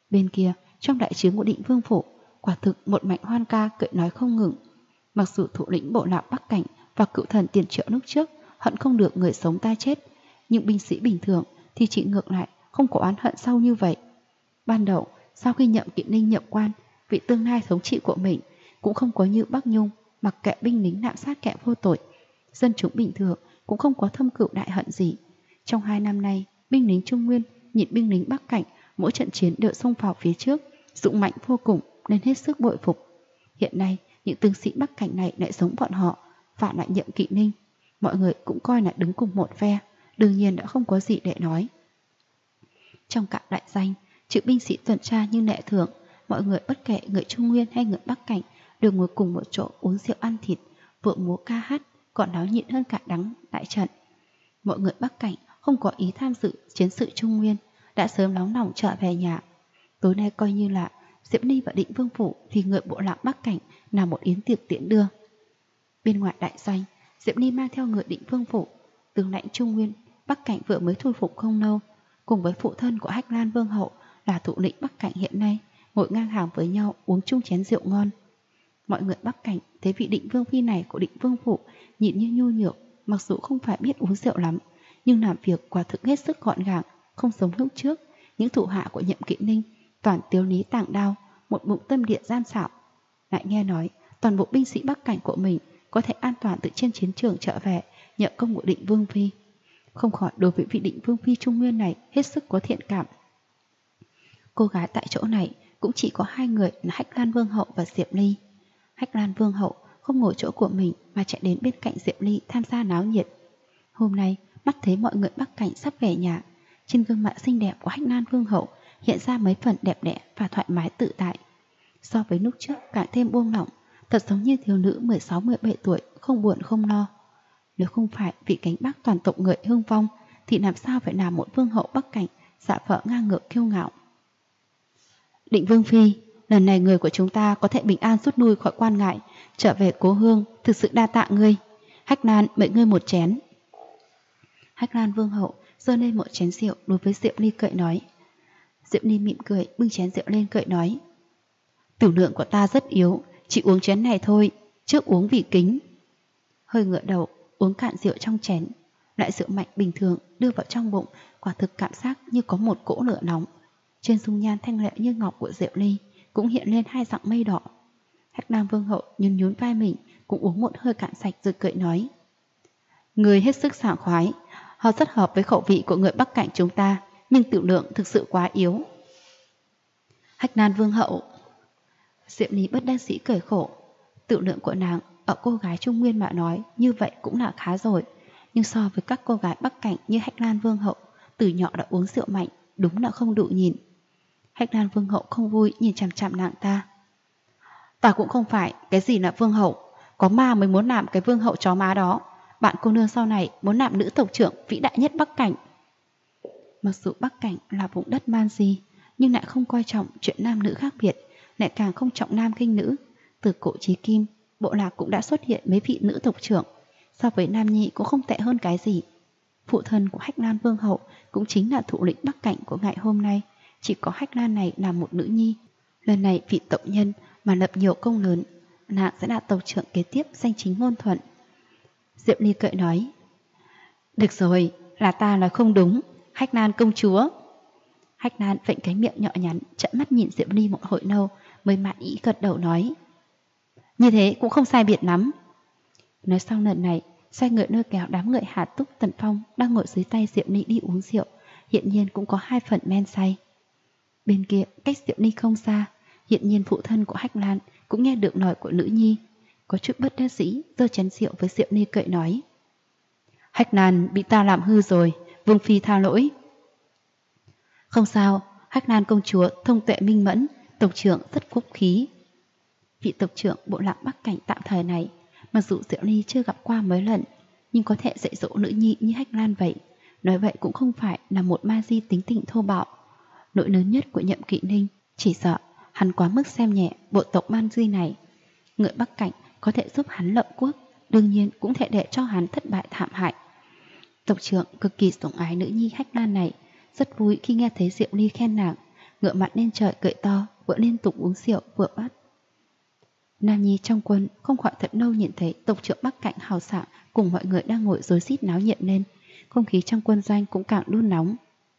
Bên kia, trong đại trướng của Định Vương phủ, quả thực một mạch hoan ca cởi nói không ngừng. Mặc dù thủ lĩnh bộ lạc Bắc Cảnh và cựu thần Tiền Triệu lúc trước hận không được người sống ta chết, nhưng binh sĩ bình thường thì chỉ ngược lại không có oán hận sâu như vậy. Ban đầu, sau khi Nhậm Kỵ Ninh nhậm quan, vị tương lai thống trị của mình cũng không có như Bắc Nhung mặc kệ binh lính lạm sát kẻ vô tội. Dân chúng bình thường cũng không có thâm cựu đại hận gì. Trong 2 năm nay, binh lính Trung Nguyên nhìn binh lính Bắc Cảnh mỗi trận chiến đều xông vào phía trước, dũng mạnh vô cùng nên hết sức bội phục. Hiện nay, những tướng sĩ Bắc Cảnh này lại giống bọn họ, phản lại Nhậm Kỵ Ninh. Mọi người cũng coi là đứng cùng một phe, đương nhiên đã không có gì để nói. Trong cả đại danh, trừ binh sĩ tuần tra như lệ thường, mọi người bất kể người Trung Nguyên hay người Bắc Cảnh đều ngồi cùng một chỗ uống rượu ăn thịt, vừa múa ca hát, còn náo nhiệt hơn cả đắng đại trận. Mọi người Bắc Cảnh không có ý tham dự chiến sự Trung Nguyên, đã sớm nóng lòng trở về nhà. Tối nay coi như là Diệp Ly và Định Vương phủ thì người bộ lạc Bắc Cảnh là một yến tiệc tiễn đưa. Bên ngoài đại doanh, Diệp Ly mang theo người Định Vương phủ, tướng lãnh Trung Nguyên Bắc Cảnh vừa mới thu phục không lâu, cùng với phụ thân của Hách Lan Vương hậu là thủ lĩnh Bắc Cảnh hiện nay, ngồi ngang hàng với nhau uống chung chén rượu ngon. Mọi người Bắc Cảnh thấy vị Định Vương phi này của Định Vương phủ nhịn như nhu nhược, mặc dù không phải biết uống rượu lắm, nhưng làm việc quả thực hết sức gọn gàng, không giống lúc trước. Những thủ hạ của Nhậm Kỵ Ninh toàn tiêu lý tàng đao, một bụng tâm địa gian xảo. Lại nghe nói toàn bộ binh sĩ Bắc Cảnh của mình có thể an toàn từ trên chiến trường trở về nhờ công của Định Vương phi, không khỏi đối với vị Định Vương phi Trung Nguyên này hết sức có thiện cảm. Cô gái tại chỗ này cũng chỉ có 2 người là Hách Lan Vương hậu và Diệp Ly. Hách Lan Vương hậu không ngồi chỗ của mình mà chạy đến bên cạnh Diệp Ly tham gia náo nhiệt. Hôm nay mắt thấy mọi người Bắc Cảnh sắp về nhà, trên gương mặt xinh đẹp của Hách Lan Vương hậu hiện ra mấy phần đẹp đẽ và thoải mái tự tại. So với lúc trước càng thêm buông lỏng, thật giống như thiếu nữ 16-17 tuổi không buồn không lo. Nếu không phải vì cánh Bắc toàn tộc người hưng vong thì làm sao phải làm một vương hậu Bắc Cảnh dạ vợ ngang ngược kiêu ngạo. Định Vương phi, lần này người của chúng ta có thể bình an rút lui khỏi quan ngại, trở về cố hương, thực sự đa tạ ngươi. Hách Lan mời ngươi một chén. Hách Lan Vương hậu giơ lên một chén rượu đối với Diệp Ly cười nói. Diệp Ly mỉm cười bưng chén rượu lên cười nói. Tiểu lượng của ta rất yếu, chỉ uống chén này thôi, trước uống vì kính. Hơi ngửa đầu uống cạn rượu trong chén, loại rượu mạnh bình thường đưa vào trong bụng, quả thực cảm giác như có một cỗ lửa nóng. Trên dung nhan thanh lệ như ngọc của Diệp Ly cũng hiện lên 2 dặm mây đỏ. Hách Nam Vương hậu nhún nhún vai mình, cũng uống một hơi cạn sạch rồi cười nói. Người hết sức sảng khoái, họ rất hợp với khẩu vị của người Bắc Cảnh chúng ta, nhưng tiểu lượng thực sự quá yếu. Hách Nam Vương hậu. Diệp Ly bất đắc dĩ cười khổ. Tiểu lượng của nàng ở cô gái Trung Nguyên mà nói như vậy cũng là khá rồi, nhưng so với các cô gái Bắc Cảnh như Hách Lan Vương hậu từ nhỏ đã uống rượu mạnh, đúng là không đủ nhìn. Hách Lan Vương hậu không vui nhìn chằm chằm nàng ta. Ta cũng không phải cái gì là vương hậu, có ma mới muốn làm cái vương hậu chó má đó. Bạn cô nương sau này muốn làm nữ tộc trưởng vĩ đại nhất Bắc Cảnh. Mặc dù Bắc Cảnh là vùng đất man di, nhưng lại không coi trọng chuyện nam nữ khác biệt, lại càng không trọng nam khinh nữ. Từ cổ chí kim, bộ lạc cũng đã xuất hiện mấy vị nữ tộc trưởng, so với nam nhi cũng không tệ hơn cái gì. Phụ thân của Hách Lan Vương hậu cũng chính là thủ lĩnh Bắc Cảnh của ngày hôm nay, chỉ có Hách Lan này là một nữ nhi. Lần này vị tộc nhân mà lập nhiều công lớn, nàng sẽ là tộc trưởng kế tiếp danh chính ngôn thuận. Diệp Ly cười nói. Được rồi, là ta nói không đúng, Hách Lan công chúa. Hách Lan vệnh cái miệng nhỏ nhắn, trợn mắt nhìn Diệp Ly một hồi lâu mới mãn ý gật đầu nói. Như thế cũng không sai biệt lắm. Nói xong lần này, xoay người lôi kéo đám người Hà Túc Tần Phong đang ngồi dưới tay Diệp Ly đi uống rượu, hiện nhiên cũng có 2 phần men say. Bên kia, cách Diệp Ly không xa, hiện nhiên phụ thân của Hách Lan cũng nghe được lời của nữ nhi, có chút bất đắc dĩ giơ chén rượu với Diệp Ly cười nói. Hách Lan bị ta làm hư rồi, Vương phi tha lỗi. Không sao, Hách Lan công chúa thông tuệ minh mẫn, tộc trưởng rất quốc khí. Vị tộc trưởng bộ lạc Bắc Cảnh tạm thời này, mặc dù Diệu Ly chưa gặp qua mấy lần, nhưng có thể dạy dỗ nữ nhi như Hách Lan vậy. Nói vậy cũng không phải là một ma di tính tình thô bạo. Nỗi lớn nhất của Nhậm Kỵ Ninh chỉ sợ hắn quá mức xem nhẹ bộ tộc man di này. Người Bắc Cảnh có thể giúp hắn lập quốc, đương nhiên cũng thể để cho hắn thất bại thảm hại. Tộc trưởng cực kỳ sủng ái nữ nhi Hách Lan này, rất vui khi nghe thấy Diệu Ly khen nàng. ngửa mặt lên trời cười to, vừa liên tục uống rượu vừa bắt. Nam nhi trong quân không khỏi thật lâu nhìn thấy tộc trưởng Bắc Cảnh hào sảng cùng mọi người đang ngồi rối rít náo nhiệt lên, không khí trong quân doanh cũng càng đun nóng.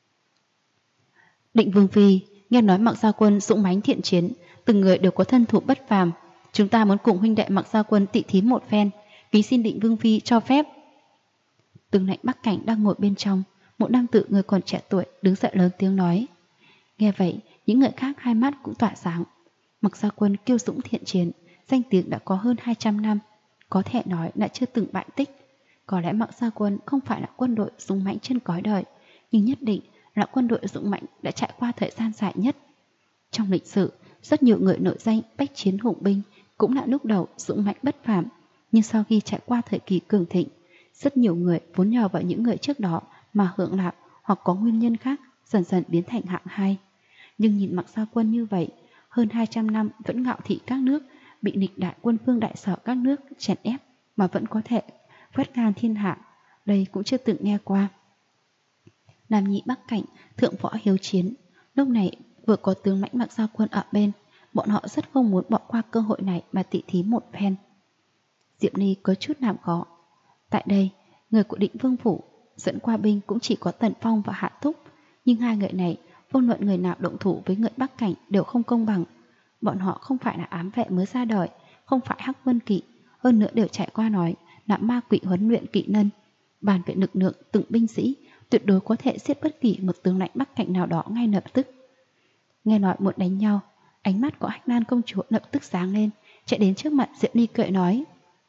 Định Vương Phi, nghe nói Mặc Gia Quân dũng mãnh thiện chiến, từng người đều có thân thủ bất phàm, chúng ta muốn cùng huynh đệ Mặc Gia Quân tỉ thí một phen, kính xin Định Vương Phi cho phép. Tướng lãnh Bắc Cảnh đang ngồi bên trong, một nam tử người còn trẻ tuổi đứng dậy lớn tiếng nói. Nghe vậy, những người khác hai mắt cũng tỏa sáng. Mặc Gia Quân kiêu dũng thiện chiến, danh tiếng đã có hơn 200 năm, có thể nói đã chưa từng bại tích. Có lẽ Mặc Gia Quân không phải là quân đội dũng mãnh trên cõi đời, nhưng nhất định là quân đội dũng mãnh đã trải qua thời gian dài nhất. Trong lịch sử, rất nhiều người nổi danh bách chiến hùng binh cũng là lúc đầu dũng mãnh bất phàm, nhưng sau khi trải qua thời kỳ cường thịnh, rất nhiều người vốn nhờ vào những người trước đó mà hưởng lạc hoặc có nguyên nhân khác dần dần biến thành hạng hai. Nhưng nhìn Mặc Gia Quân như vậy, hơn 200 năm vẫn ngạo thị các nước, bị lịch đại quân vương đại sở các nước chèn ép mà vẫn có thể quét ngang thiên hạ, đây cũng chưa từng nghe qua. Nam nhị Bắc Cảnh, thượng võ hiếu chiến, lúc này vừa có tướng lãnh Mặc Gia Quân ở bên, bọn họ rất không muốn bỏ qua cơ hội này mà tỉ thí một phen. Diệp Ly có chút làm khó. Tại đây, người của Định Vương Phủ dẫn qua binh cũng chỉ có Tần Phong và Hạ Thúc, nhưng hai người này, vô luận người nào động thủ với người Bắc Cảnh đều không công bằng. Bọn họ không phải là ám vệ mới ra đời, không phải Hắc Vân Kỵ, hơn nữa đều trải qua nói là ma quỷ huấn luyện kỵ nân. Bàn về lực lượng từng binh sĩ, tuyệt đối có thể giết bất kỳ một tướng lãnh Bắc Cảnh nào đó ngay lập tức. Nghe nói một đánh nhau, ánh mắt của Hách Lan công chúa lập tức sáng lên, chạy đến trước mặt Diệp Ly cười nói.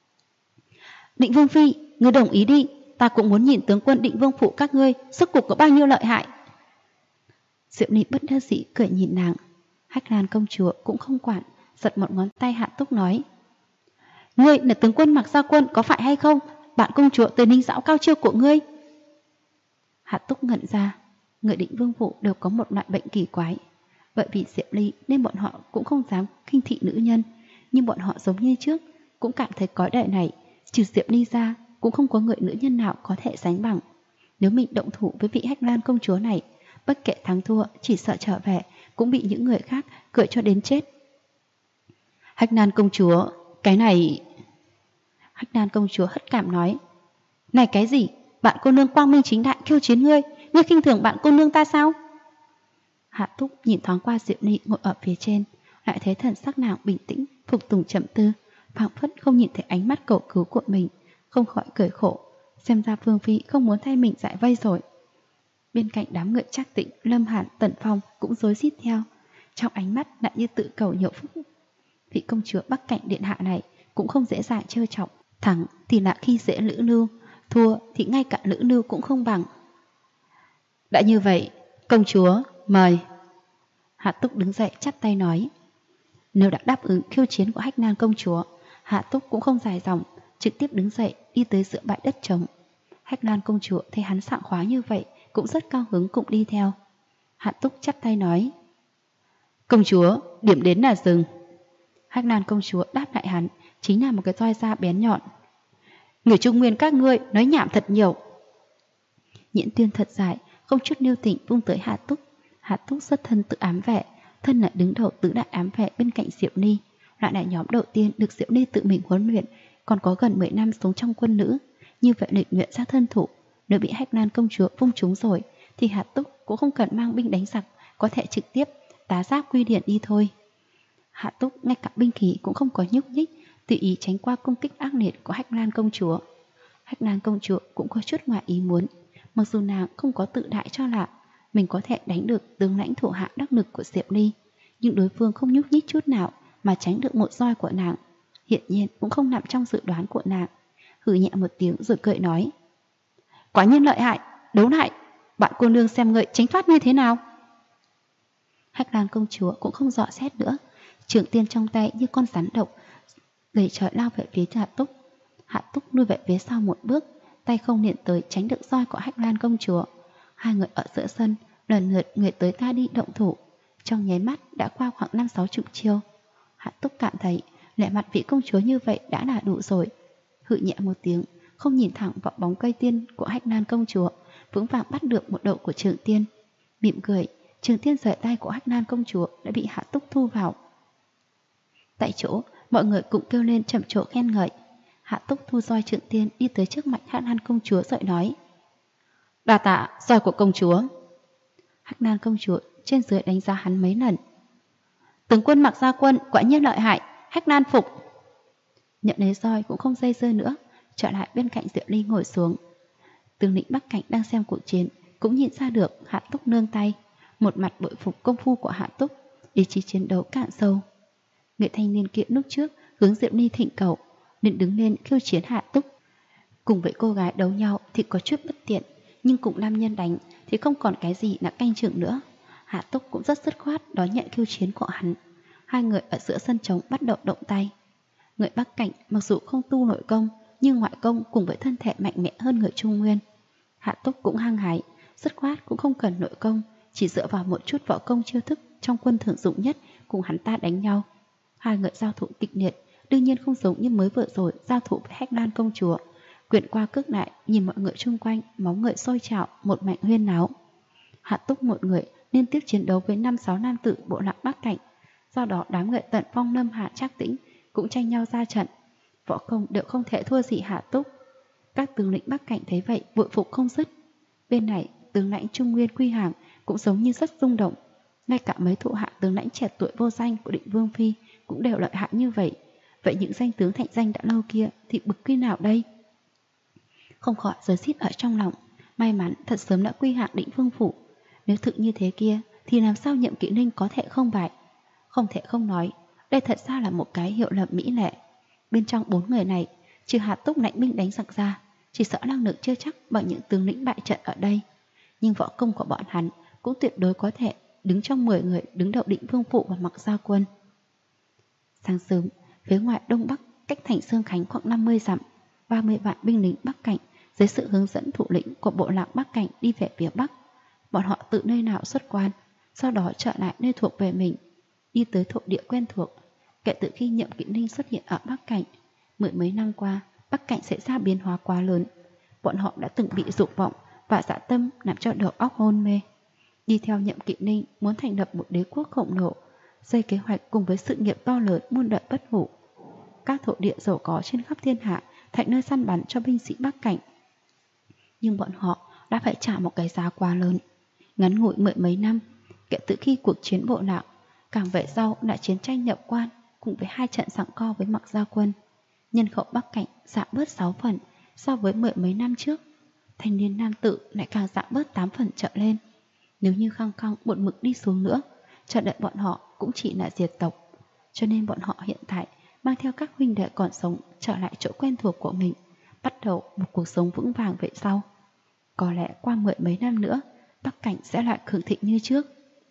Định Vương Phi, ngươi đồng ý đi, ta cũng muốn nhìn tướng quân Định Vương Phủ các ngươi sức cục có bao nhiêu lợi hại. Diệp Ly bất đắc dĩ cười nhìn nàng. Hách Lan công chúa cũng không quản, giật một ngón tay Hạ Túc nói. Ngươi là tướng quân Mặc Gia Quân có phải hay không? Bạn công chúa tới ninh giáo cao chiêu của ngươi. Hạ Túc ngẩn ra, người Định Vương Phủ đều có một loại bệnh kỳ quái. Bởi vì Diệp Ly nên bọn họ cũng không dám khinh thị nữ nhân, nhưng bọn họ giống như trước cũng cảm thấy cõi đời này trừ Diệp Ly ra cũng không có người nữ nhân nào có thể sánh bằng. Nếu mình động thủ với vị Hách Lan công chúa này, bất kể thắng thua chỉ sợ trở về cũng bị những người khác cười cho đến chết. Hách Lan công chúa, cái này... Hách Lan công chúa hất cảm nói. Này cái gì? Bạn cô nương quang minh chính đại khiêu chiến ngươi, ngươi khinh thường bạn cô nương ta sao? Hạ Túc nhìn thoáng qua Diệp Ly ngồi ở phía trên, lại thấy thần sắc nàng bình tĩnh, phục tùng trầm tư, phảng phất không nhìn thấy ánh mắt cầu cứu của mình, không khỏi cười khổ. Xem ra Vương Phi không muốn thay mình giải vây rồi. Bên cạnh đám người Trác Tĩnh, Lâm Hàn, Tần Phong cũng rối rít theo, trong ánh mắt lại như tự cầu nhiều phúc. Vị công chúa Bắc Cảnh điện hạ này cũng không dễ dàng trêu chọc, thắng thì là khi dễ Lữ Nưu, thua thì ngay cả Lữ Nưu cũng không bằng. Đã như vậy, công chúa, mời. Hạ Túc đứng dậy chắp tay nói. Nếu đã đáp ứng khiêu chiến của Hách Lan công chúa, Hạ Túc cũng không dài dòng, trực tiếp đứng dậy đi tới giữa bãi đất trống. Hách Lan công chúa thấy hắn sảng khoái như vậy cũng rất cao hứng cũng đi theo. Hạ Túc chắp tay nói. Công chúa, điểm đến là rừng. Hách Lan công chúa đáp lại hắn, chính là một cái roi da bén nhọn. Người Trung Nguyên các ngươi nói nhảm thật nhiều. Nhĩn Tuyên thật dài, không chút lưu tình vung tới Hạ Túc. Hạ Túc xuất thân tự ám vệ, thân là đứng đầu tứ đại ám vệ bên cạnh Diệp Ly, loại đại nhóm đầu tiên được Diệp Ly tự mình huấn luyện, còn có gần 10 năm sống trong quân nữ. Như vậy lịch luyện ra thân thủ, nếu bị Hách Lan công chúa vung trúng rồi, thì Hạ Túc cũng không cần mang binh đánh giặc, có thể trực tiếp tá giáp quy điện đi thôi. Hạ Túc ngay cả binh khí cũng không có nhúc nhích, tùy ý tránh qua công kích ác liệt của Hách Lan công chúa. Hách Lan công chúa cũng có chút ngoài ý muốn, mặc dù nàng không có tự đại cho là mình có thể đánh được tướng lãnh thủ hạ đắc lực của Diệp Ly, nhưng đối phương không nhúc nhích chút nào mà tránh được một roi của nàng, hiển nhiên cũng không nằm trong dự đoán của nàng. Hừ nhẹ một tiếng rồi cười nói. Quả nhiên lợi hại, đấu lại, bạn cô nương xem ngươi tránh thoát như thế nào. Hách Lan công chúa cũng không dò xét nữa, trường tiên trong tay như con rắn độc, đẩy trời lao về phía Hạ Túc. Hạ Túc lui về phía sau một bước, tay không liền tới tránh được roi của Hách Lan công chúa. Hai người ở giữa sân lần lượt người tới ta đi động thủ, trong nháy mắt đã qua khoảng 50-60 chiêu. Hạ Túc cảm thấy lẽ mặt vị công chúa như vậy đã là đủ rồi. Hự nhẹ một tiếng, không nhìn thẳng vào bóng cây tiên của Hách Lan công chúa, vững vàng bắt được một đậu của trường tiên. Mỉm cười, trường tiên rời tay của Hách Nan công chúa đã bị Hạ Túc thu vào. Tại chỗ, mọi người cũng kêu lên trầm trồ khen ngợi. Hạ Túc thu roi trường tiên đi tới trước mặt Hách Nan công chúa rồi nói: "Đa tạ roi của công chúa." Hách Nan công chúa trên dưới đánh giá hắn mấy lần. "Tướng quân Mạc Gia Quân quả nhiên lợi hại, Hách Nan phục." Nhận lấy roi cũng không dây dưa nữa, trở lại bên cạnh Diệu Ly ngồi xuống. Tướng lĩnh Bắc Cảnh đang xem cuộc chiến cũng nhìn ra được Hạ Túc nương tay, một mặt bội phục công phu của Hạ Túc, ý chí chiến đấu cạn sâu. Người thanh niên kia lúc trước hướng Diệu Ly thỉnh cầu nên đứng lên khiêu chiến Hạ Túc. Cùng với cô gái đấu nhau thì có chút bất tiện, nhưng cùng nam nhân đánh thì không còn cái gì là canh chừng nữa. Hạ Túc cũng rất dứt khoát đón nhận khiêu chiến của hắn. Hai người ở giữa sân trống bắt đầu động tay. Người Bắc Cảnh mặc dù không tu nội công, nhưng ngoại công cùng với thân thể mạnh mẽ hơn người Trung Nguyên. Hạ Túc cũng hăng hái, dứt khoát cũng không cần nội công, chỉ dựa vào một chút võ công chiêu thức trong quân thường dụng nhất cùng hắn ta đánh nhau. Hai người giao thủ kịch liệt, đương nhiên không giống như mới vừa rồi giao thủ với Hách Lan công chúa. Quyện qua cước lại, nhìn mọi người chung quanh, máu người sôi trào, một mảnh huyên náo. Hạ Túc một người liên tiếp chiến đấu với 5-6 nam tử bộ lạc Bắc Cảnh, do đó đám người Tận Phong, Lâm Hạ, Trác Tĩnh cũng tranh nhau ra trận. Võ công đều không thể thua gì Hạ Túc. Các tướng lĩnh Bắc Cảnh thấy vậy vội phục không dứt. Bên này, tướng lãnh Trung Nguyên Quy Hàng cũng giống như rất rung động. Ngay cả mấy thụ hạ tướng lãnh trẻ tuổi vô danh của Định Vương Phi cũng đều lợi hại như vậy. Vậy những danh tướng thạnh danh đã lâu kia thì bực quy nào đây? Không khỏi rơi xít ở trong lòng. May mắn thật sớm đã quy hạng Định Vương Phủ. Nếu thực như thế kia thì làm sao Nhậm Kỵ Ninh có thể không bại? Không thể không nói, đây thật ra là một cái hiệu lầm mỹ lệ. Bên trong 4 người này, trừ Hạ Túc lãnh binh đánh giặc ra, chỉ sợ năng lực chưa chắc bằng những tướng lĩnh bại trận ở đây. Nhưng võ công của bọn hắn cũng tuyệt đối có thể đứng trong 10 người đứng đầu Định Vương Phủ và Mạc Gia Quân. Sáng sớm, phía ngoài đông bắc cách thành Sương Khánh khoảng 50 dặm, 30 vạn binh lính Bắc Cảnh dưới sự hướng dẫn thủ lĩnh của bộ lạc Bắc Cảnh đi về phía Bắc. Bọn họ tự nơi nào xuất quan, sau đó trở lại nơi thuộc về mình, đi tới thổ địa quen thuộc. Kể từ khi Nhậm Kỵ Ninh xuất hiện ở Bắc Cảnh, mười mấy năm qua, Bắc Cảnh xảy ra biến hóa quá lớn. Bọn họ đã từng bị dục vọng và dạ tâm làm cho đầu óc hôn mê. Đi theo Nhậm Kỵ Ninh muốn thành lập một đế quốc khổng lồ, xây kế hoạch cùng với sự nghiệp to lớn muôn đời bất hủ. Các thổ địa giàu có trên khắp thiên hạ thành nơi săn bắn cho binh sĩ Bắc Cảnh. Nhưng bọn họ đã phải trả một cái giá quá lớn. Ngắn ngủi mười mấy năm, kể từ khi cuộc chiến bộ lạc, càng về sau là chiến tranh nhập quan cùng với 2 trận giằng co với Mạc Gia Quân, nhân khẩu Bắc Cảnh giảm bớt 6 phần so với mười mấy năm trước. Thanh niên nam tử lại càng giảm bớt 8 phần trở lên. Nếu như khăng khăng một mực đi xuống nữa, chờ đợi bọn họ cũng chỉ là diệt tộc. Cho nên bọn họ hiện tại mang theo các huynh đệ còn sống trở lại chỗ quen thuộc của mình, bắt đầu một cuộc sống vững vàng về sau. Có lẽ qua mười mấy năm nữa, Bắc Cảnh sẽ lại cường thịnh như trước.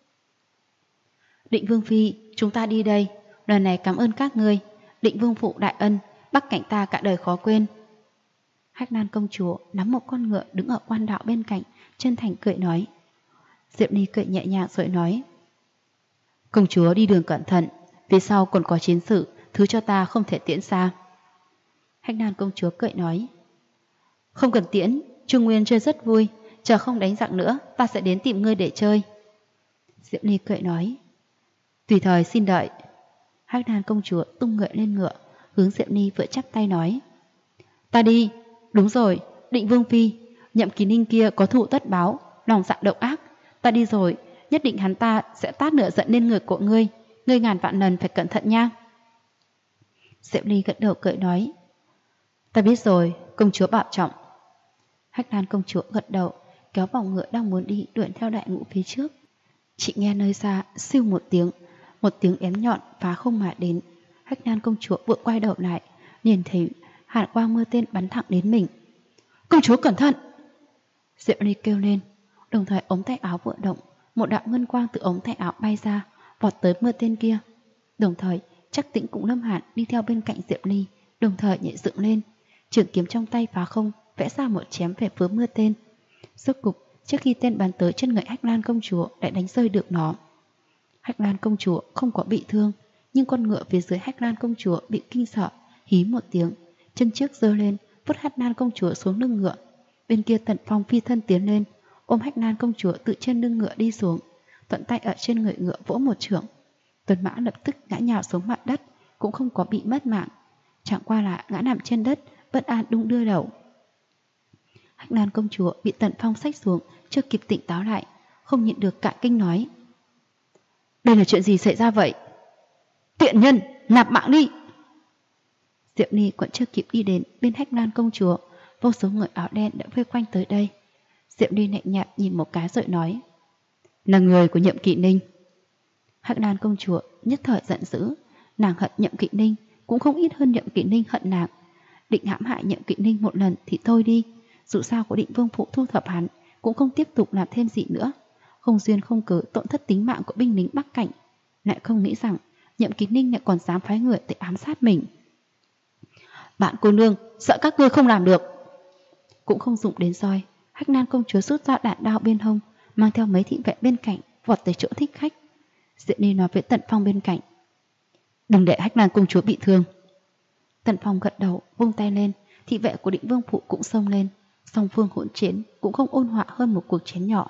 Định Vương Phi, chúng ta đi đây. Lần này cảm ơn các ngươi. Định Vương Phụ đại ân, Bắc Cảnh ta cả đời khó quên. Hách Nan công chúa nắm một con ngựa đứng ở quan đạo bên cạnh, chân thành cười nói. Diệp Ly cười nhẹ nhàng rồi nói. Công chúa đi đường cẩn thận, phía sau còn có chiến sự, thứ cho ta không thể tiễn xa. Hách Nan công chúa cười nói. Không cần tiễn, Trung Nguyên chơi rất vui, chờ không đánh giặc nữa, ta sẽ đến tìm ngươi để chơi. Diệp Ly cười nói. Tùy thời xin đợi. Hách Nan công chúa tung ngựa lên ngựa, hướng Diệp Ly vừa chắp tay nói. Ta đi. Đúng rồi, Định Vương Phi, Nhậm Kỵ Ninh kia có thù tất báo, lòng dạ độc ác. Ta đi rồi, nhất định hắn ta sẽ tát lửa giận lên người của ngươi. Ngươi ngàn vạn lần phải cẩn thận nha. Diệp Ly gật đầu cười nói. Ta biết rồi, công chúa bảo trọng. Hách Lan công chúa gật đầu, kéo vòng ngựa đang muốn đi đuổi theo đại ngũ phía trước. Chị nghe nơi xa siêu một tiếng ém nhọn phá không mà đến. Hách Lan công chúa vừa quay đầu lại, nhìn thấy hàn quang mưa tên bắn thẳng đến mình. Công chúa cẩn thận! Diệp Ly kêu lên, đồng thời ống tay áo vừa động, một đạo ngân quang từ ống tay áo bay ra, vọt tới mưa tên kia. Đồng thời, Trác Tĩnh cũng Lâm Hạn đi theo bên cạnh Diệp Ly, đồng thời nhảy dựng lên, trường kiếm trong tay phá không, vẽ ra một chém về phía mưa tên. Rốt cục, trước khi tên bắn tới chân người Hách Lan công chúa đã đánh rơi được nó. Hách Lan công chúa không có bị thương, nhưng con ngựa phía dưới Hách Lan công chúa bị kinh sợ, hí một tiếng, chân trước giơ lên, vứt Hách Lan công chúa xuống lưng ngựa. Bên kia Tận Phong phi thân tiến lên, ôm Hách Lan công chúa từ trên lưng ngựa đi xuống, thuận tay ở trên người ngựa vỗ một chưởng. Tuấn mã lập tức ngã nhào xuống mặt đất, cũng không có bị mất mạng, chẳng qua là ngã nằm trên đất, bất an đung đưa đầu. Hách Nan công chúa bị Tần Phong xách xuống, chưa kịp tỉnh táo lại, không nhịn được cả kinh nói: đây là chuyện gì xảy ra vậy? Tiện nhân, nạp mạng đi! Diệu Ni còn chưa kịp đi đến bên Hách Nan công chúa, vô số người áo đen đã vây quanh tới đây. Diệu Ni lạnh nhạt nhìn một cái rồi nói: là người của Nhậm Kỵ Ninh. Hách Nan công chúa nhất thời giận dữ, nàng hận Nhậm Kỵ Ninh cũng không ít hơn Nhậm Kỵ Ninh hận nàng. Định hãm hại Nhậm Kỵ Ninh một lần thì thôi đi, dù sao có Định Vương Phủ thu thập hắn, cũng không tiếp tục làm thêm gì nữa. Không duyên không cớ tổn thất tính mạng của binh lính Bắc Cảnh, lại không nghĩ rằng Nhậm Kỵ Ninh lại còn dám phái người tới ám sát mình. Bạn cô nương, sợ các ngươi không làm được. Cũng không dụng đến roi, Hách Nan công chúa rút ra đạn đao bên hông, mang theo mấy thị vệ bên cạnh vọt tới chỗ thích khách. Diệu Ni nói với Tần Phong bên cạnh: đừng để Hách Nan công chúa bị thương. Tần Phong gật đầu, vung tay lên, thị vệ của Định Vương Phủ cũng xông lên. Song phương hỗn chiến cũng không ôn hòa hơn một cuộc chiến nhỏ.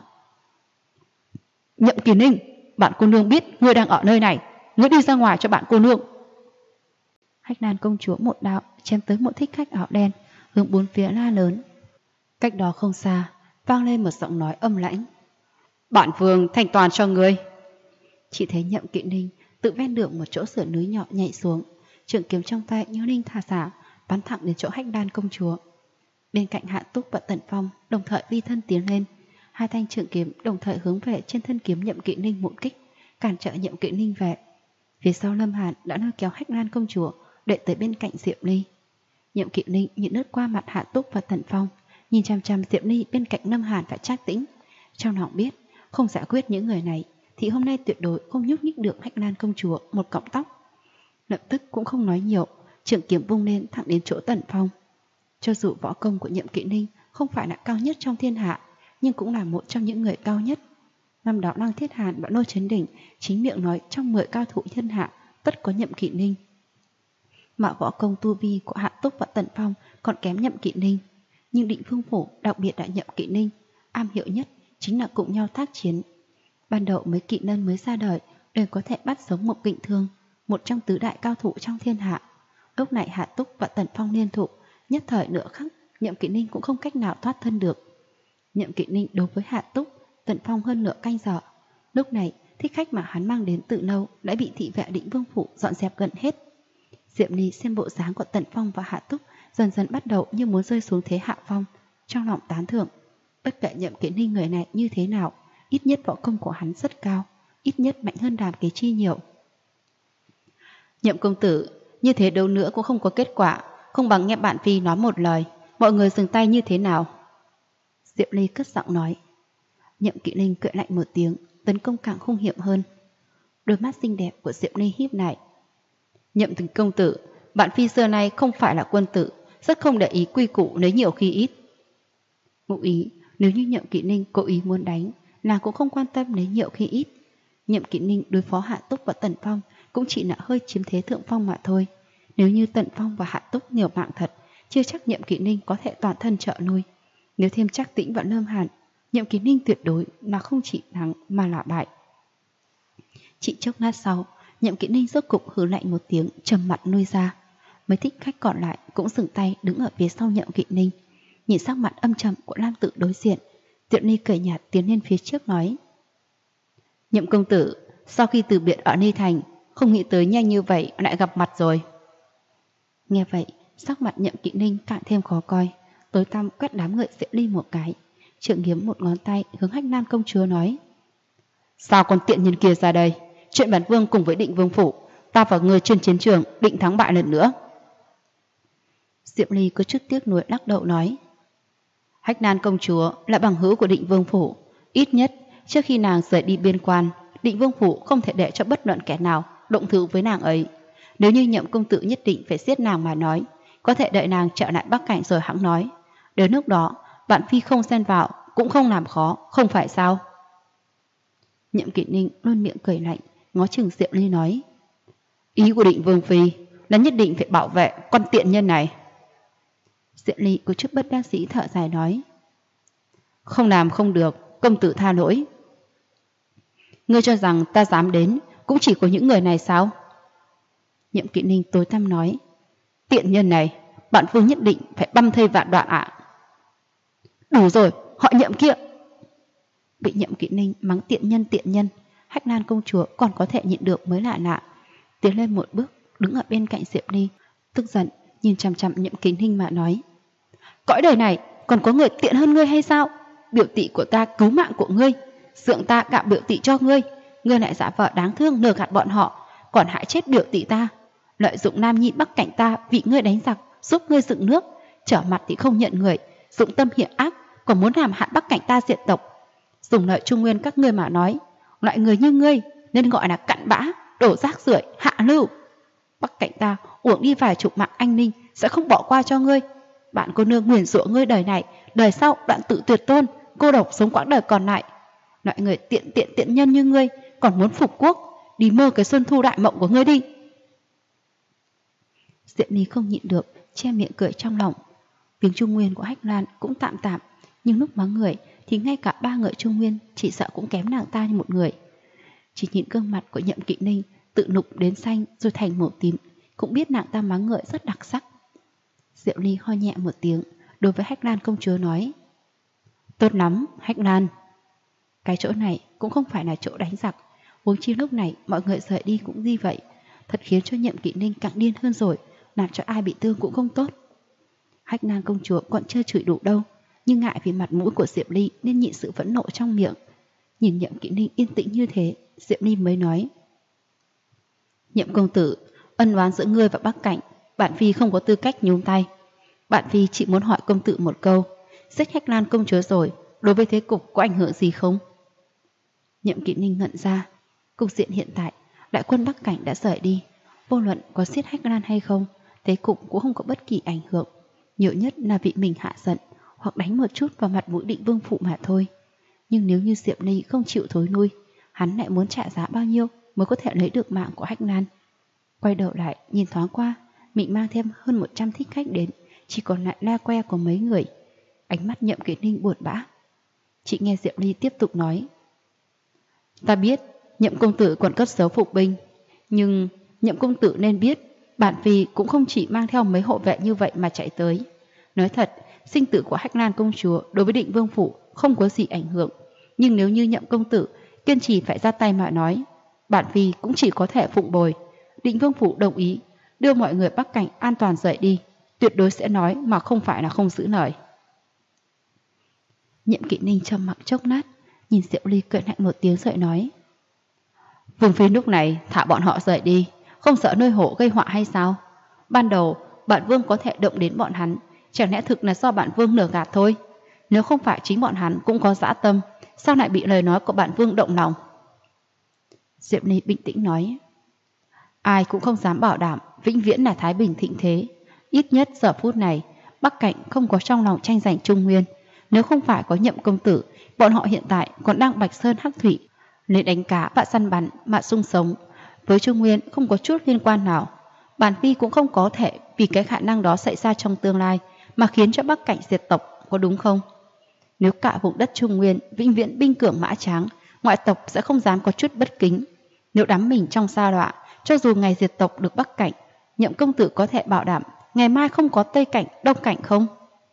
Nhậm Kỳ Ninh, bạn cô nương biết ngươi đang ở nơi này, ngươi đi ra ngoài cho bạn cô nương. Hách Nan công chúa một đạo chém tới một thích khách áo đen, hướng bốn phía la lớn. Cách đó không xa vang lên một giọng nói âm lãnh: bản vương thành toàn cho ngươi. Chỉ thấy Nhậm Kỵ Ninh tự ven đường một chỗ sườn núi nhỏ nhảy xuống, trường kiếm trong tay như linh thả xả, bắn thẳng đến chỗ Hách Nan công chúa. Bên cạnh Hạ Túc và Tần Phong đồng thời vi thân tiến lên, hai thanh trường kiếm đồng thời hướng về trên thân kiếm Nhậm Kỵ Ninh một kích, cản trở Nhậm Kỵ Ninh về. Phía sau Lâm Hàn đã lôi kéo Hách Nan công chúa đợi tới bên cạnh Diệu Ly. Nhậm Kỵ Ninh nhìn lướt qua mặt Hạ Túc và Tần Phong, nhìn chằm chằm Diệu Ly bên cạnh Lâm Hàn và Trác Tĩnh, trong lòng biết không giải quyết những người này thì hôm nay tuyệt đối không nhúc nhích được Hách Nan công chúa một cọng tóc. Lập tức cũng không nói nhiều, trường kiếm vung lên thẳng đến chỗ Tần Phong. Cho dù võ công của Nhậm Kỵ Ninh không phải là cao nhất trong thiên hạ, nhưng cũng là một trong những người cao nhất. Năm đó Lăng Thiết Hàn và Lôi Chấn Đỉnh chính miệng nói trong 10 cao thủ thiên hạ tất có Nhậm Kỵ Ninh. Mà võ công tu vi của Hạ Túc và Tần Phong còn kém Nhậm Kỵ Ninh, nhưng Định Vương Phủ đặc biệt là Nhậm Kỵ Ninh am hiểu nhất chính là cùng nhau tác chiến. Ban đầu mấy kỵ nhân mới ra đời đều có thể bắt sống một Kình Thương, một trong tứ đại cao thủ trong thiên hạ. Lúc này Hạ Túc và Tần Phong liên thủ, nhất thời nửa khắc Nhậm Kỵ Ninh cũng không cách nào thoát thân được. Nhậm Kỵ Ninh đối với Hạ Túc, Tần Phong hơn nửa canh giờ. Lúc này thích khách mà hắn mang đến từ lâu đã bị thị vệ Định Vương Phủ dọn dẹp gần hết. Diệm Ly xem bộ dáng của Tần Phong và Hạ Túc dần dần bắt đầu như muốn rơi xuống thế hạ phong, trong lòng tán thưởng. Bất kể Nhậm Kỵ Ninh người này như thế nào, ít nhất võ công của hắn rất cao, ít nhất mạnh hơn Đàm Kế Chi nhiều. Nhậm công tử, như thế đâu nữa cũng không có kết quả, không bằng nghe bạn phi nói một lời, mọi người dừng tay như thế nào? Diệu Ly cất giọng nói. Nhậm Kỵ Ninh cười lạnh một tiếng, tấn công càng hung hiểm hơn. Đôi mắt xinh đẹp của Diệu Ly híp lại. Nhậm công tử, bạn phi xưa nay không phải là quân tử, rất không để ý quy củ nếu nhiều khi ít. Ngụ ý, nếu như Nhậm Kỵ Ninh cố ý muốn đánh, nàng cũng không quan tâm nếu nhiều khi ít. Nhậm Kỵ Ninh đối phó Hạ Túc và Tần Phong cũng chỉ là hơi chiếm thế thượng phong mà thôi. Nếu như Tần Phong và Hạ Túc liều mạng thật, chưa chắc Nhậm Kỵ Ninh có thể toàn thân trợ nuôi. Nếu thêm Trác Tĩnh và Lâm Hàn, Nhậm Kỵ Ninh tuyệt đối là không chỉ thắng mà là bại. Chỉ chốc lát sau, Nhậm Kỵ Ninh rốt cục hừ lạnh một tiếng, trầm mặt nuôi ra. Mấy thích khách còn lại cũng dừng tay đứng ở phía sau Nhậm Kỵ Ninh, nhìn sắc mặt âm trầm của Lam Tự đối diện. Diệu Ly cười nhạt tiến lên phía trước nói: Nhậm công tử, sau khi từ biệt ở Ni Thành, không nghĩ tới nhanh như vậy lại gặp mặt rồi. Nghe vậy, sắc mặt Nhậm Kỵ Ninh càng thêm khó coi, tối tăm quét đám người Diệu Ly một cái, trượng kiếm một ngón tay hướng Hách Nan công chúa nói: sao con tiện nhân kia ra đây? Chuyện bản vương cùng với Định Vương Phủ, ta và người trên chiến trường định thắng bại lần nữa. Diệu Ly có chút tiếc nuối lắc đầu nói: Hách Nan công chúa là bằng hữu của Định Vương Phủ, ít nhất trước khi nàng rời đi biên quan, Định Vương Phủ không thể để cho bất luận kẻ nào động thứ với nàng ấy. Nếu như Nhậm công tử nhất định phải giết nàng mà nói, có thể đợi nàng trở lại Bắc Cảnh rồi hẵng nói. Đến lúc đó, bạn phi không xen vào cũng không làm khó, không phải sao? Nhậm Kỵ Ninh luôn miệng cười lạnh, ngó chừng Diệu Ly nói: ý của Định Vương phi là nhất định phải bảo vệ con tiện nhân này. Diệu Ly có chút bất đắc dĩ thở dài nói: không làm không được, công tử tha lỗi. Ngươi cho rằng ta dám đến cũng chỉ có những người này sao? Nhậm Kỵ Ninh tối tăm nói. Tiện nhân này, bản vương nhất định phải băm thây vạn đoạn ạ. Đủ rồi, họ Nhậm kia. Bị Nhậm Kỵ Ninh mắng tiện nhân, Hách Nan công chúa còn có thể nhịn được mới lạ lạ. Tiến lên một bước, đứng ở bên cạnh Diệp Ly, tức giận nhìn chằm chằm Nhậm Kỵ Ninh mà nói. Cõi đời này còn có người tiện hơn ngươi hay sao? Biểu tỷ của ta cứu mạng của ngươi, dượng ta gạo biểu tỷ cho ngươi, ngươi lại giả vờ đáng thương lừa gạt bọn họ, còn hại chết biểu tỷ ta. Lợi dụng nam nhi bắc cảnh ta vì ngươi đánh giặc, giúp ngươi dựng nước, trở mặt thì không nhận người, dụng tâm hiểm ác, còn muốn làm hại bắc cảnh ta diệt tộc. Dùng lợi Trung Nguyên các ngươi mà nói, loại người như ngươi nên gọi là cặn bã, đổ rác rưởi, hạ lưu. Bắc cảnh ta uổng đi vài chục mạng anh ninh sẽ không bỏ qua cho ngươi. Bạn cô nương nguyền rủa ngươi đời này, đời sau đoạn tự tuyệt tôn, cô độc sống quãng đời còn lại. Loại người tiện nhân như ngươi còn muốn phục quốc, đi mơ cái xuân thu đại mộng của ngươi đi. Diệp Ly không nhịn được, che miệng cười trong lòng. Tiếng Trung Nguyên của Hách Lan cũng tạm tạm, nhưng lúc mắng người thì ngay cả ba người Trung Nguyên chỉ sợ cũng kém nàng ta như một người. Chỉ nhìn gương mặt của Nhậm Kỵ Ninh tự nục đến xanh rồi thành màu tím, cũng biết nàng ta mắng người rất đặc sắc. Diệp Ly ho nhẹ một tiếng, đối với Hách Lan công chúa nói. Tốt lắm, Hách Lan. Cái chỗ này cũng không phải là chỗ đánh giặc, huống chi lúc này mọi người rời đi cũng như vậy, thật khiến cho Nhậm Kỵ Ninh càng điên hơn rồi, làm cho ai bị thương cũng không tốt. Hách Lan công chúa còn chưa chửi đủ đâu, nhưng ngại vì mặt mũi của Diệp Ly nên nhịn sự phẫn nộ trong miệng. Nhìn Nhậm Kỵ Ninh yên tĩnh như thế, Diệp Ly mới nói. Nhậm công tử, ân oán giữa ngươi và Bắc Cảnh, bản phi không có tư cách nhúng tay. Bản phi chỉ muốn hỏi công tử một câu, giết Hách Lan công chúa rồi, đối với thế cục có ảnh hưởng gì không? Nhậm Kỵ Ninh ngẩn ra. Cục diện hiện tại, đại quân Bắc Cảnh đã rời đi, vô luận có giết Hách Lan hay không, thế cục cũng không có bất kỳ ảnh hưởng. Nhiều nhất là vị mình hạ giận, hoặc đánh một chút vào mặt mũi Định Vương phụ mà thôi. Nhưng nếu như Diệp Ly không chịu thối lui, hắn lại muốn trả giá bao nhiêu mới có thể lấy được mạng của Hách Lan? Quay đầu lại nhìn thoáng qua, mình mang thêm hơn 100 thích khách đến, chỉ còn lại la que của mấy người. Ánh mắt Nhậm Kỵ Ninh buồn bã. Chị nghe Diệp Ly tiếp tục nói. Ta biết Nhậm công tử còn cất giấu phục binh, nhưng Nhậm công tử nên biết bản phi cũng không chỉ mang theo mấy hộ vệ như vậy mà chạy tới. Nói thật, sinh tử của Hách Lan công chúa đối với Định Vương phủ không có gì ảnh hưởng, nhưng nếu như Nhậm công tử kiên trì phải ra tay mà nói, bản phi cũng chỉ có thể phụng bồi. Định Vương phủ đồng ý đưa mọi người Bắc Cảnh an toàn rời đi, tuyệt đối sẽ nói mà không phải là không giữ lời. Nhậm Kỵ Ninh trầm mặc chốc lát, nhìn Diệp Ly cười lạnh một tiếng rồi nói. Vương phi lúc này thả bọn họ rời đi, không sợ nơi hộ gây họa hay sao? Ban đầu bản vương có thể động đến bọn hắn, chẳng lẽ thực là do bản vương lừa gạt thôi? Nếu không phải chính bọn hắn cũng có dã tâm, sao lại bị lời nói của bản vương động lòng? Diệp Ly bình tĩnh nói. Ai cũng không dám bảo đảm vĩnh viễn là thái bình thịnh thế. Ít nhất giờ phút này Bắc Cảnh không có trong lòng tranh giành Trung Nguyên. Nếu không phải có Nhậm công tử, bọn họ hiện tại còn đang Bạch Sơn Hắc Thủy, lấy đánh cá và săn bắn mà sung sống. Với Trung Nguyên không có chút liên quan nào. Bản phi cũng không có thể vì cái khả năng đó xảy ra trong tương lai mà khiến cho Bắc Cảnh diệt tộc, có đúng không? Nếu cả vùng đất Trung Nguyên vĩnh viễn binh cường mã tráng, ngoại tộc sẽ không dám có chút bất kính. Nếu đắm mình trong sa đọa, cho dù ngày diệt tộc được Bắc Cảnh, Nhậm công tử có thể bảo đảm ngày mai không có Tây Cảnh, Đông Cảnh không?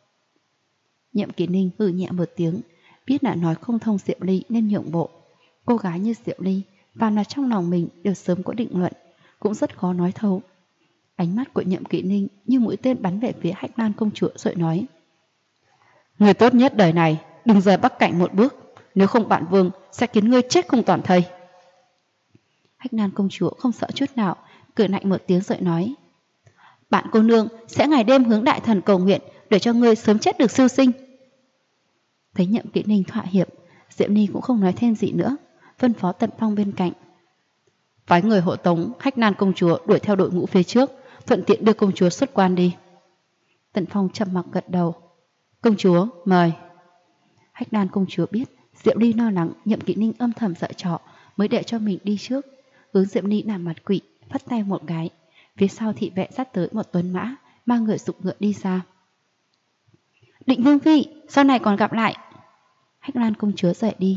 Nhậm Kỵ Ninh hừ nhẹ một tiếng, biết là nói không thông Diệp Ly nên nhượng bộ. Cô gái như Diệp Ly, và là trong lòng mình đều sớm có định luận, cũng rất khó nói thấu. Ánh mắt của Nhậm Kỵ Ninh như mũi tên bắn về phía Hách Lan công chúa rồi nói. Người tốt nhất đời này đừng rời Bắc Cảnh một bước, nếu không bản vương sẽ khiến ngươi chết không toàn thây. Hách Lan công chúa không sợ chút nào, cười lạnh một tiếng rồi nói. Bạn cô nương sẽ ngày đêm hướng đại thần cầu nguyện để cho ngươi sớm chết được siêu sinh. Thấy Nhậm Kỵ Ninh thỏa hiệp, Diệp Ly cũng không nói thêm gì nữa, phân phó Tần Phong bên cạnh. Phái người hộ tống Hách Lan công chúa đuổi theo đội ngũ phía trước, thuận tiện đưa công chúa xuất quan đi. Tần Phong trầm mặc gật đầu. Công chúa, mời. Hách Lan công chúa biết Diệp Ly lo lắng Nhậm Kỵ Ninh âm thầm dở trò, mới để cho mình đi trước, hướng Diệp Ly làm mặt quỷ, phất tay một cái. Phía sau thị vệ dắt tới một tuấn mã, mang người dục ngựa đi xa. Định Vương phi, sau này còn gặp lại. Hách Lan công chúa dậy đi,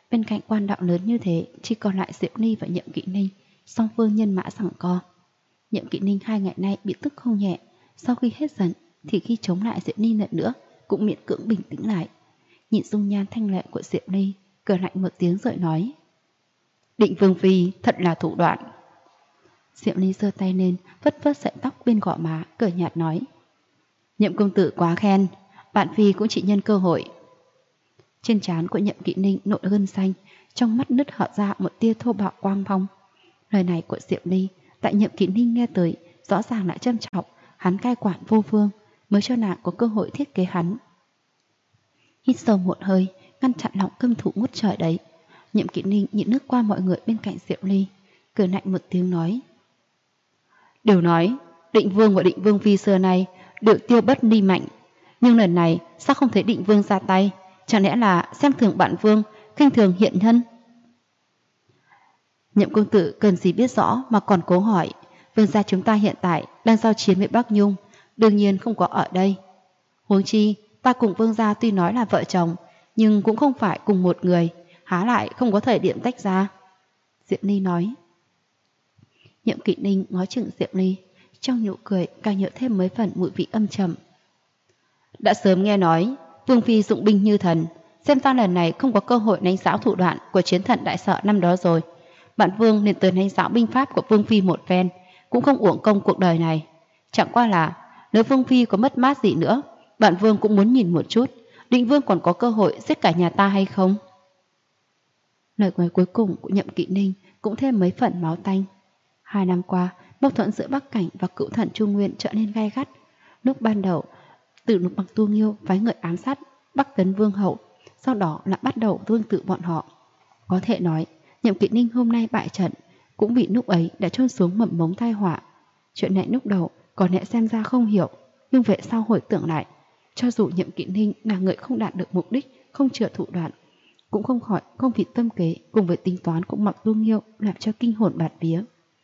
Bên cạnh quan đạo lớn như thế, chỉ còn lại Diệu Ly và Nhậm Kỵ Ninh, song phương nhân mã giằng co. Nhậm Kỵ Ninh 2 ngày nay bị tức không nhẹ, sau khi hết giận thì khi chống lại Diệu Ly lần nữa cũng miễn cưỡng bình tĩnh lại. Nhìn dung nhan thanh lệ của Diệu Ly, cười lạnh một tiếng rồi nói: Định Vương phi thật là thủ đoạn. Diệu Ly giơ tay lên, phất phất sợi tóc bên gò má, cười nhạt nói: Nhậm công tử quá khen, bạn phi cũng chỉ nhân cơ hội. Trên trán của Nhậm Kỵ Ninh nổi gân xanh, trong mắt nứt hở ra một tia thô bạo quang phong. Lời này của Diệu Ly tại Nhậm Kỵ Ninh nghe tới rõ ràng lại châm chọc hắn cai quản vô phương, mới cho nàng có cơ hội thiết kế hắn. Hít sâu một hơi, ngăn chặn lòng căm thù ngút trời đấy, Nhậm Kỵ Ninh nhìn nước qua mọi người bên cạnh Diệu Ly, cười lạnh một tiếng nói: Đều nói Định Vương và Định Vương phi xưa nay đều tiêu bất ly mạnh, nhưng lần này sao không thấy Định Vương ra tay? Chẳng lẽ là xem thường bạn Vương, khinh thường hiện thân? Nhậm công tử cần gì biết rõ mà còn cố hỏi. Vương gia chúng ta hiện tại đang giao chiến với Bắc Nhung, đương nhiên không có ở đây. Huống chi ta cùng Vương gia tuy nói là vợ chồng, nhưng cũng không phải cùng một người, há lại không có thời điểm tách ra. Diệu Ly nói. Nhậm Kỵ Ninh ngó chừng Diệu Ly, trong nụ cười càng nhợ thêm mấy phần mùi vị âm trầm. Đã sớm nghe nói Vương phi dụng binh như thần, xem ta lần này không có cơ hội đánh giáo thủ đoạn của chiến thần đại sợ năm đó rồi. Bạn Vương nên tới đánh giáo binh pháp của Vương phi một phen, cũng không uổng công cuộc đời này. Chẳng qua là nếu Vương phi có mất mát gì nữa, bạn Vương cũng muốn nhìn một chút Định Vương còn có cơ hội giết cả nhà ta hay không. Lời nói cuối cùng của Nhậm Kỵ Ninh cũng thêm mấy phần máu tanh. 2 năm qua, mâu thuẫn giữa Bắc Cảnh và cựu thần Trung Nguyên trở nên gay gắt. Lúc ban đầu, từ lúc Bắc Tu Nghiêu phái người ám sát Bắc Tấn Vương hậu, sau đó là bắt đầu tương tự bọn họ. Có thể nói, Nhậm Kỵ Ninh hôm nay bại trận cũng vì lúc ấy đã chôn xuống mầm mống tai họa. Chuyện này lúc đầu có lẽ xem ra không hiểu, nhưng về sau hồi tưởng lại, cho dù Nhậm Kỵ Ninh là người không đạt được mục đích, không chừa thủ đoạn, cũng không khỏi không vì tâm kế cùng với tính toán của Mạc Tu Nghiêu làm cho kinh hồn bạt vía.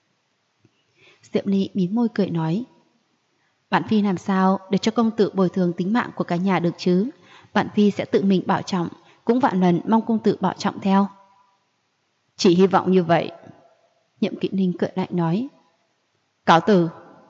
Diệu Ly mím môi cười nói: Bạn phi làm sao để cho công tử bồi thường tính mạng của cả nhà được chứ? Bạn phi sẽ tự mình bảo trọng, cũng vạn lần mong công tử bảo trọng theo. Chỉ hy vọng như vậy. Nhậm Kỵ Ninh cười lại nói: Cáo từ.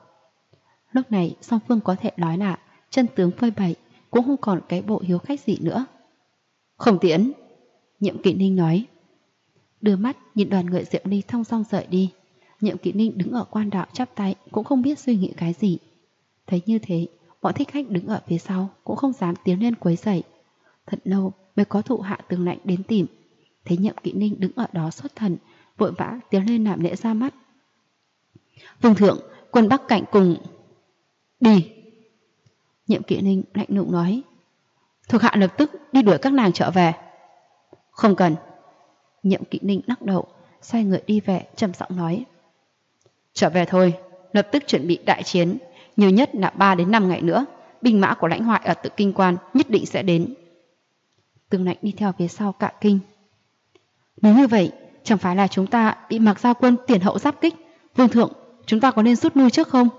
Lúc này song phương có thể nói là chân tướng phơi bày, cũng không còn cái bộ hiếu khách gì nữa. Không tiễn. Nhậm Kỵ Ninh nói. Đưa mắt nhìn đoàn người Diệu Ly thong dong rời đi. Nhậm Kỵ Ninh đứng ở quan đạo chắp tay, cũng không biết suy nghĩ cái gì. Thấy như thế, bọn thích khách đứng ở phía sau cũng không dám tiến lên quấy rầy. Thật lâu mới có thụ hạ tướng lãnh đến tìm. Thấy Nhậm Kỵ Ninh đứng ở đó xuất thần, vội vã tiến lên làm lễ ra mắt. Vương thượng, quân Bắc Cảnh cùng... Đi. Nhậm Kỵ Ninh lạnh lùng nói. Thuộc hạ lập tức đi đuổi các nàng trở về. Không cần. Nhậm Kỵ Ninh lắc đầu, xoay người đi về, trầm giọng nói. Trở về thôi, lập tức chuẩn bị đại chiến, nhiều nhất là 3 đến 5 ngày nữa, binh mã của lãnh hoại ở Tự Kinh Quan nhất định sẽ đến. Tướng lãnh đi theo phía sau cả kinh. Nếu như vậy, chẳng phải là chúng ta bị Mạc Gia quân tiền hậu giáp kích? Vương thượng, chúng ta có nên rút lui trước không?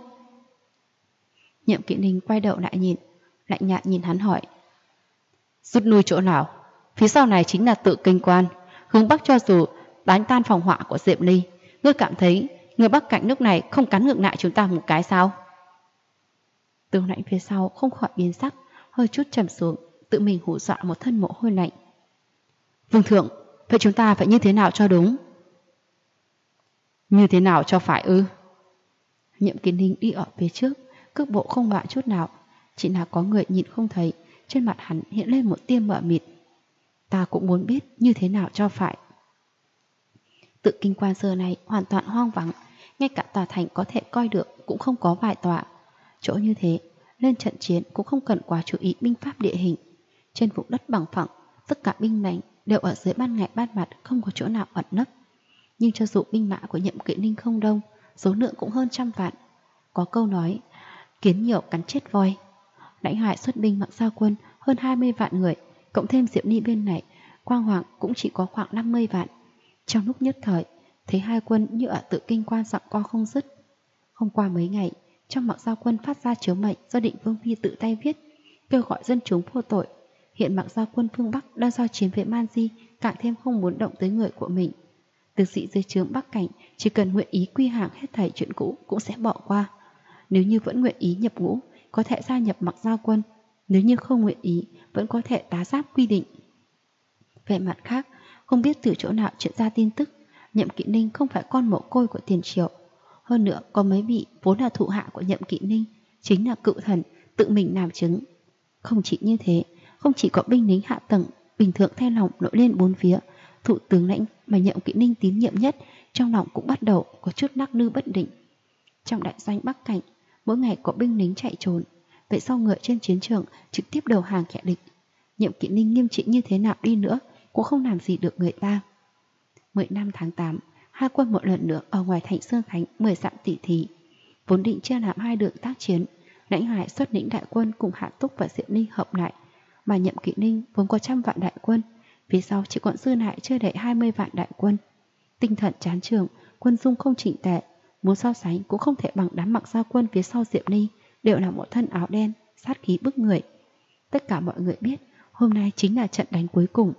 Nhậm Kỵ Ninh quay đầu lại nhìn, lạnh nhạt nhìn hắn hỏi. Rút lui chỗ nào? Phía sau này chính là Tự Kinh Quan, hướng Bắc cho dù đánh tan phòng họa của Diệp Ly. Ngươi cảm thấy người Bắc Cảnh lúc này không cắn ngược lại chúng ta một cái sao? Tướng lãnh phía sau không khỏi biến sắc, hơi chút trầm xuống, tự mình hù dọa một thân mồ hôi lạnh. Vương thượng, vậy chúng ta phải như thế nào cho đúng? Như thế nào cho phải ư? Nhậm Kỵ Ninh đi ở phía trước, cước bộ không loạn chút nào, chỉ là có người nhìn không thấy, trên mặt hắn hiện lên một tia mờ mịt. Ta cũng muốn biết như thế nào cho phải. Tự Kinh Quan giờ này hoàn toàn hoang vắng, ngay cả tòa thành có thể coi được cũng không có vài tòa. Chỗ như thế, lên trận chiến cũng không cần quá chú ý binh pháp địa hình. Trên vùng đất bằng phẳng, tất cả binh lính đều ở dưới ban ngày ban mặt, không có chỗ nào ẩn nấp. Nhưng cho dù binh mã của Nhậm Kỵ Ninh không đông, số lượng cũng hơn 100 vạn. Có câu nói, kiến nhiều cắn chết voi. Lãnh Hoài xuất binh Mạc Gia quân hơn 20 vạn người, cộng thêm Diệu Ly bên này, Quang Hoàng cũng chỉ có khoảng 50 vạn. Trong lúc nhất thời, thấy hai quân như ở Tự Kinh Quan giằng co không dứt. Hôm qua mấy ngày, trong Mạc Gia quân phát ra chiếu mệnh do Định Vương phi tự tay viết, kêu gọi dân chúng vô tội. Hiện Mạc Gia quân phương Bắc đang giao chiến với Man Di càng thêm không muốn động tới người của mình. Tướng sĩ dưới trướng Bắc Cảnh chỉ cần nguyện ý quy hàng hết thảy chuyện cũ cũng sẽ bỏ qua. Nếu như vẫn nguyện ý nhập ngũ, có thể gia nhập Mặc Giao quân. Nếu như không nguyện ý, vẫn có thể tá giáp quy định. Về mặt khác, không biết từ chỗ nào truyền ra tin tức, Nhậm Kỵ Ninh không phải con mồ côi của Tiền Triệu. Hơn nữa, có mấy vị vốn là thụ hạ của Nhậm Kỵ Ninh, chính là cựu thần tự mình làm chứng. Không chỉ như thế, không chỉ có binh lính hạ tầng bình thường thay lòng nổi lên bốn phía, thủ tướng lãnh mà Nhậm Kỵ Ninh tín nhiệm nhất trong lòng cũng bắt đầu có chút lắc lư bất định. Trong đại doanh Bắc Cảnh, mỗi ngày có binh lính chạy trốn, vậy sau ngựa trên chiến trường trực tiếp đầu hàng kẻ địch. Nhậm Kỵ Ninh nghiêm trị như thế nào đi nữa cũng không làm gì được người ta. 10 năm tháng 8, hai quân một lần nữa ở ngoài thành Sơn Khánh 10 dặm tỉ thí, vốn định chia làm hai đường tác chiến. Lãnh Hoài xuất lĩnh đại quân cùng Hạ Túc và Diệu Ninh hợp lại, mà Nhậm Kỵ Ninh vốn có 100 vạn đại quân, phía sau chỉ còn dư lại chưa đầy 20 vạn đại quân. Tinh thần chán trường, quân dung không chỉnh tệ, muốn so sánh cũng không thể bằng đám Mặc Giao quân phía sau Diệu Ninh, đều là một thân áo đen, sát khí bức người. Tất cả mọi người biết, hôm nay chính là trận đánh cuối cùng.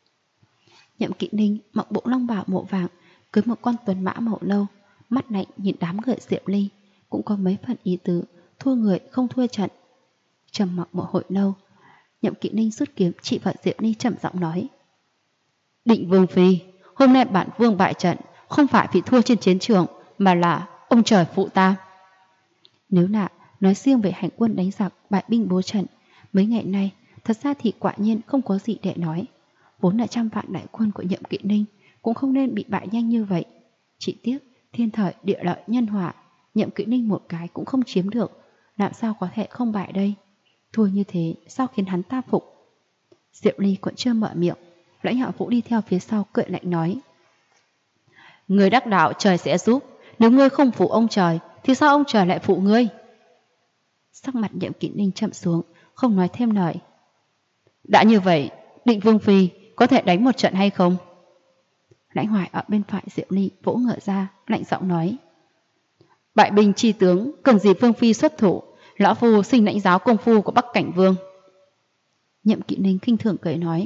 Nhậm Kỵ Ninh mặc bộ long bào màu vàng, cưới một con tuấn mã màu nâu, mắt lạnh nhìn đám người Diệu Ly, cũng có mấy phần ý tứ thua người không thua trận. Trầm mặc một hồi lâu, Nhậm Kỵ Ninh rút kiếm chỉ vào Diệu Ly trầm giọng nói: Định Vương phi, hôm nay bản vương bại trận không phải vì thua trên chiến trường, mà là ông trời phụ ta. Nếu là nói riêng về hành quân đánh giặc bại binh bố trận, mấy ngày nay thật ra thì quả nhiên không có gì để nói. Vốn là 100 vạn đại quân của Nhậm Kỵ Ninh cũng không nên bị bại nhanh như vậy. Chỉ tiếc thiên thời địa lợi nhân hòa, Nhậm Kỵ Ninh một cái cũng không chiếm được, làm sao có thể không bại đây? Thua như thế sao khiến hắn ta phục? Diệu Ly còn chưa mở miệng, Lãnh Hạo Vũ đi theo phía sau cười lạnh nói: Người đắc đạo trời sẽ giúp, nếu ngươi không phụ ông trời thì sao ông trời lại phụ ngươi? Sắc mặt Nhậm Kỵ Ninh chậm xuống, không nói thêm lời. Đã như vậy, Định Vương phi có thể đánh một trận hay không? Lãnh Hoài ở bên phải Diệu Ly vỗ ngựa ra, lạnh giọng nói: Bại binh chi tướng, cần gì Vương phi xuất thủ, lão phu xin lãnh giáo công phu của Bắc Cảnh Vương. Nhậm Kỵ Ninh khinh thường cười nói: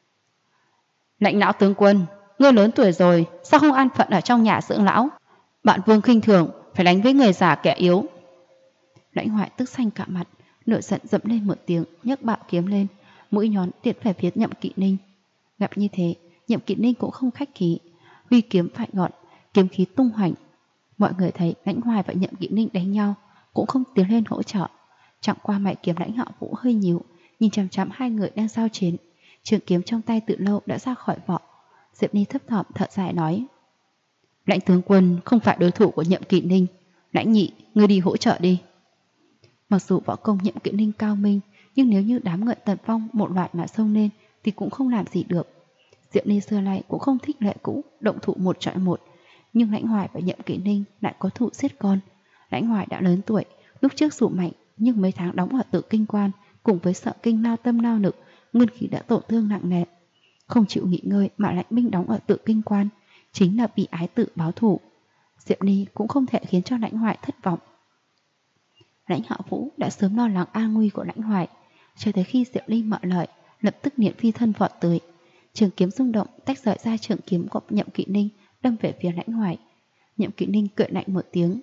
Lãnh lão tướng quân, ngươi lớn tuổi rồi, sao không an phận ở trong nhà dưỡng lão? Bạn Vương khinh thường, phải đánh với người già kẻ yếu. Lãnh Hoài tức xanh cả mặt, nổi giận dậm lên một tiếng, nhấc bạo kiếm lên, mũi nhọn tiến về phía Nhậm Kỵ Ninh. Gặp như thế, Nhậm Kỵ Ninh cũng không khách khí, huy kiếm phải gọn, kiếm khí tung hoành. Mọi người thấy Lãnh Hoài và Nhậm Kỵ Ninh đánh nhau, cũng không tiến lên hỗ trợ. Chẳng qua mày kiếm Lãnh Hạo Vũ hơi nhíu, nhìn chằm chằm hai người đang giao chiến. Trường kiếm trong tay từ lâu đã ra khỏi vỏ. Diệp Ni thấp thỏm thở dài nói: Lãnh tướng quân không phải đối thủ của Nhậm Kỵ Ninh, Lãnh nhị, ngươi đi hỗ trợ đi. Mặc dù võ công Nhậm Kỵ Ninh cao minh, nhưng nếu như đám ngựa tần phong một loạt mà xông lên thì cũng không làm gì được. Diệp Ni xưa nay cũng không thích lệ cũ, động thủ một chọi một, nhưng Lãnh Hoài và Nhậm Kỵ Ninh lại có thủ giết con. Lãnh Hoài đã lớn tuổi, lúc trước dù mạnh nhưng mấy tháng đóng ở Tự Kinh Quan cùng với sợ kinh lao tâm lao lực, nguyên khí đã tổn thương nặng nề, không chịu nghỉ ngơi mà lãnh binh đóng ở Tự Kinh Quan, chính là bị ái tự báo thù. Diệp Ni cũng không thể khiến cho Lãnh Hoài thất vọng. Lãnh Hạo Vũ đã sớm lo lắng an nguy của Lãnh Hoài, cho tới khi Diệp Ni mở lời, lập tức niệm phi thân vọt tới, trường kiếm rung động tách rời ra trường kiếm của Nhậm Kỵ Ninh, đâm về phía Lãnh Hoài. Nhậm Kỵ Ninh cười lạnh một tiếng: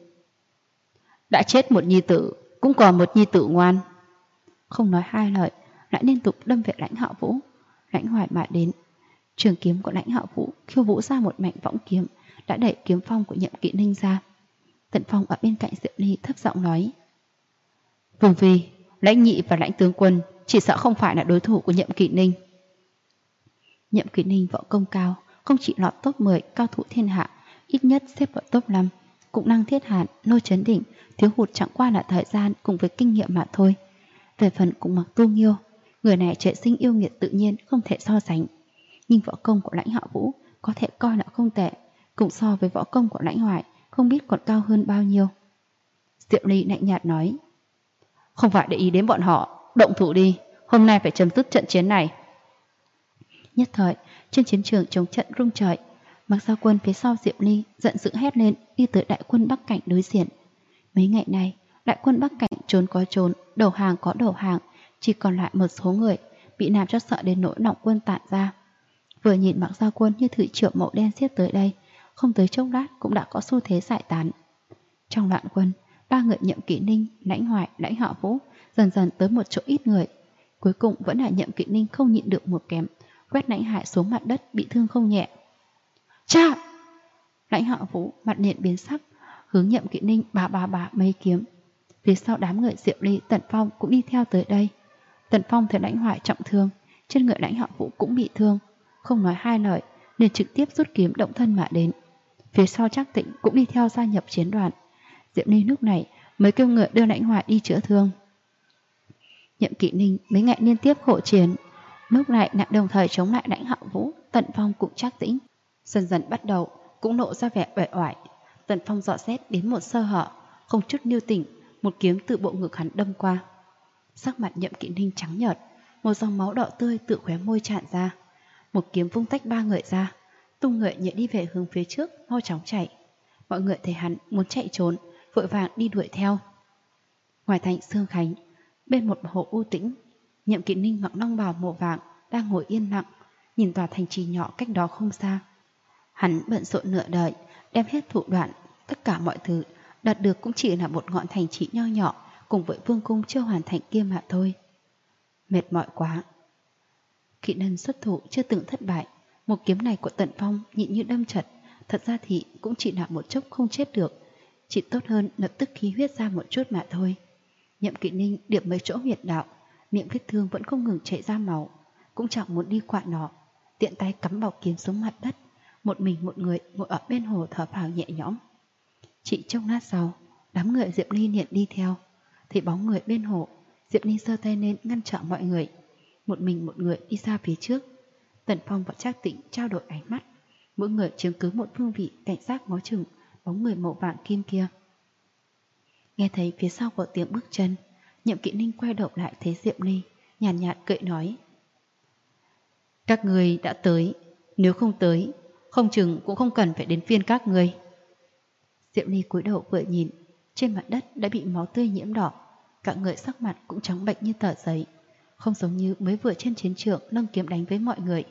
Đã chết một nhi tử, cũng còn một nhi tử ngoan. Không nói hai lời, lại liên tục đâm về Lãnh Hạo Vũ. Lãnh Hoài mà đến, trường kiếm của Lãnh Hạo Vũ khiêu vũ ra một mảnh võng kiếm, đã đẩy kiếm phong của Nhậm Kỵ Ninh ra. Tần Phong ở bên cạnh Diệp Ly thấp giọng nói: Vương phi, Lãnh nhị và Lãnh tướng quân chỉ sợ không phải là đối thủ của Nhậm Kỵ Ninh. Nhậm Kỵ Ninh võ công cao, không chỉ lọt top 10 cao thủ thiên hạ, ít nhất xếp vào top 5, cũng năng thiết hạn, lôi chấn đỉnh, thiếu hụt chẳng qua là thời gian cùng với kinh nghiệm mà thôi. Về phần cùng Mặc Tu Nghiêu, người này trời sinh yêu nghiệt tự nhiên không thể so sánh, nhưng võ công của Lãnh Hạo Vũ có thể coi là không tệ, cũng so với võ công của Lãnh Hoài không biết còn cao hơn bao nhiêu. Diệu Ly lạnh nhạt nói: Không phải để ý đến bọn họ, động thủ đi, hôm nay phải chấm dứt trận chiến này. Nhất thời, trên chiến trường chống trận rung trời, Mặc Giao quân phía sau Diệp Ly giận dữ hét lên, đi tới đại quân Bắc Cảnh đối diện. Mấy ngày nay, đại quân Bắc Cảnh trốn có trốn, đầu hàng có đầu hàng, chỉ còn lại một số người bị làm cho sợ đến nỗi lòng quân tản ra. Vừa nhìn Mạc Gia Quân như thủy triệu mẫu đen xiết tới đây, không tới chốc lát cũng đã có xu thế giải tán. Trong loạn quân, ba người Nhậm Kỵ Ninh, Lãnh Hoài, Lãnh Hạo Vũ dần dần tới một chỗ ít người. Cuối cùng vẫn là Nhậm Kỵ Ninh không nhịn được một kém, quét Lãnh Hải xuống mặt đất bị thương không nhẹ. Cha! Lãnh Hạo Vũ mặt liền biến sắc, hướng Nhậm Kỵ Ninh bá mấy kiếm. Phía sau đám người Diệu Ly, Tần Phong cũng đi theo tới đây. Tần Phong thấy Lãnh Hoài trọng thương, trên người Lãnh Hạo Vũ cũng bị thương, không nói hai lời liền trực tiếp rút kiếm động thân mà đến. Phía sau Trác Tĩnh cũng đi theo gia nhập chiến đoàn. Diệu Ly lúc này mới kêu người đưa Lãnh Hoài đi chữa thương. Nhậm Kỵ Ninh mấy ngày liên tiếp khổ chiến, lúc này lại đồng thời chống lại Lãnh Hạo Vũ, Tần Phong cũng Trác Tĩnh. Dần dần bắt đầu cũng lộ ra vẻ uể oải. Tần Phong dò xét đến một sơ hở, không chút lưu tình, một kiếm từ bộ ngực hắn đâm qua. Sắc mặt Nhậm Kỵ Ninh trắng nhợt, một dòng máu đỏ tươi từ khóe môi tràn ra. Một kiếm vung tách ba người ra, tung người nhảy đi về hướng phía trước, mau chóng chạy. Mọi người thấy hắn muốn chạy trốn, vội vàng đi đuổi theo. Ngoài thành Sương Khánh, bên một hồ u tĩnh, Nhậm Kỵ Ninh mặc long bào màu vàng đang ngồi yên lặng, nhìn tòa thành trì nhỏ cách đó không xa. Hắn bận rộn nửa đời, đem hết thủ đoạn, tất cả mọi thứ đạt được cũng chỉ là một ngọn thành trì nho nhỏ cùng với vương cung chưa hoàn thành kia mà thôi. Mệt mỏi quá. Kỵ Nân xuất thủ chưa từng thất bại, một kiếm này của Tần Phong nhịn như đâm chật, thật ra thì cũng chỉ là một chốc không chết được, chỉ tốt hơn lập tức khí huyết ra một chút mà thôi. Nhậm Kỵ Ninh điểm mấy chỗ huyệt đạo, miệng vết thương vẫn không ngừng chảy ra máu, cũng chẳng muốn đi quạ nó, tiện tay cắm bảo kiếm xuống mặt đất, một mình một người ngồi ở bên hồ thở phào nhẹ nhõm. Chỉ trong lát sau, đám người Diệp Ly liền đi theo, thì bóng người bên hồ, Diệp Ly giơ tay lên ngăn chặn mọi người, một mình một người đi ra phía trước. Tần Phong và Trác Tĩnh trao đổi ánh mắt, mỗi người chiếm cứ một phương vị cảnh giác ngó chừng bóng người màu vàng kim kia. Nghe thấy phía sau có tiếng bước chân, Nhậm Kỵ Ninh quay đầu lại thấy Diệp Ly, nhàn nhạt cười nói: các người đã tới, nếu không tới, không chừng cũng không cần phải đến phiên các người. Diệp Ly cúi đầu vừa nhìn, trên mặt đất đã bị máu tươi nhiễm đỏ, cả người sắc mặt cũng trắng bệch như tờ giấy, không giống như mới vừa trên chiến trường nâng kiếm đánh với mọi người.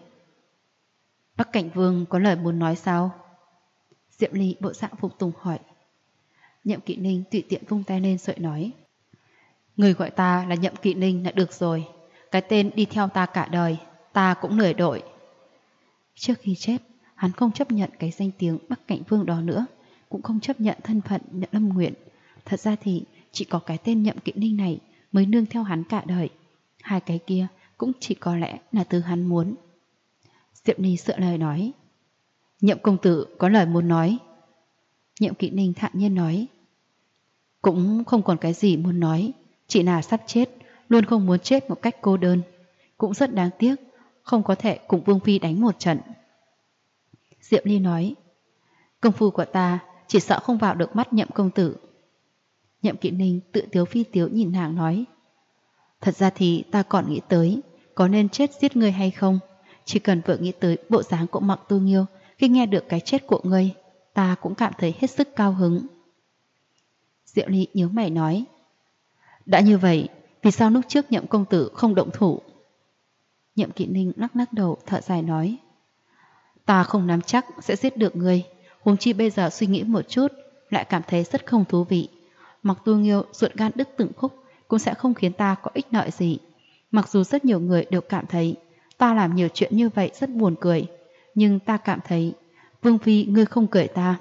Bắc Cảnh Vương có lời muốn nói sao? Diệp Ly bộ dạng phục tùng hỏi. Nhậm Kỵ Ninh tùy tiện vung tay lên rồi nói: người gọi ta là Nhậm Kỵ Ninh là được rồi, cái tên đi theo ta cả đời, ta cũng lười đổi. Trước khi chết, hắn không chấp nhận cái danh tiếng Bắc Cảnh Vương đó nữa, cũng không chấp nhận thân phận Lâm Nguyện. Thật ra thì chỉ có cái tên Nhậm Kỵ Ninh này mới nương theo hắn cả đời, hai cái kia cũng chỉ có lẽ là thứ hắn muốn. Diệp Ly sợ lời nói: Nhậm công tử có lời muốn nói. Nhậm Kỵ Ninh thản nhiên nói: cũng không còn cái gì muốn nói, chỉ là sắp chết, luôn không muốn chết một cách cô đơn, cũng rất đáng tiếc không có thể cùng Vương Phi đánh một trận. Diệp Ly nói: công phu của ta chỉ sợ không vào được mắt Nhậm công tử. Nhậm Kỵ Ninh tự tiếu phi tiếu nhìn nàng nói: thật ra thì ta còn nghĩ tới có nên chết giết ngươi hay không, chỉ cần vừa nghĩ tới bộ dáng của Mạc Tu Nghiêu khi nghe được cái chết của ngươi, ta cũng cảm thấy hết sức cao hứng. Diệu Ly nhíu mày nói: đã như vậy, vì sao lúc trước Nhậm công tử không động thủ? Nhậm Kỵ Ninh lắc lắc đầu thở dài nói: ta không nắm chắc sẽ giết được ngươi, huống chi bây giờ suy nghĩ một chút lại cảm thấy rất không thú vị. Mạc Tu Nghiêu ruột gan đứt từng khúc cũng sẽ không khiến ta có ích lợi gì. Mặc dù rất nhiều người đều cảm thấy ta làm nhiều chuyện như vậy rất buồn cười, nhưng ta cảm thấy Vương Phi ngươi không cười ta.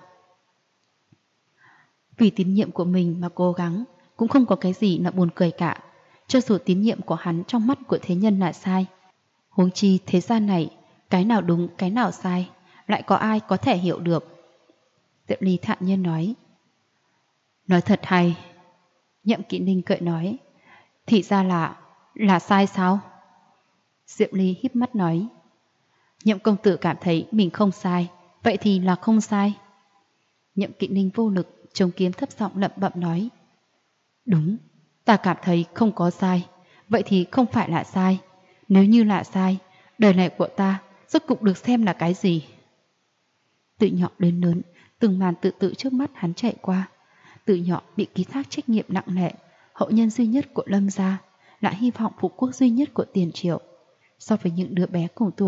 Vì tín nhiệm của mình mà cố gắng cũng không có cái gì là buồn cười cả, cho dù tín nhiệm của hắn trong mắt của thế nhân là sai. Huống chi thế gian này, cái nào đúng cái nào sai, lại có ai có thể hiểu được. Diệp Ly thản nhiên nói: nói thật hay. Nhậm Kỵ Ninh cười nói: thì ra là sai sao? Diệp Ly híp mắt nói: Nhậm công tử cảm thấy mình không sai, vậy thì là không sai. Nhậm Kỵ Ninh vô lực chống kiếm thấp giọng lẩm bẩm nói: đúng, ta cảm thấy không có sai, vậy thì không phải là sai. Nếu như là sai, đời này của ta rốt cục được xem là cái gì? Từ nhỏ đến lớn, từng màn tự tự trước mắt hắn chạy qua. Từ nhỏ bị ký thác trách nhiệm nặng nề, hậu nhân duy nhất của Lâm gia, lại hy vọng phụ quốc duy nhất của Tiền Triệu. So với những đứa bé cùng tuổi,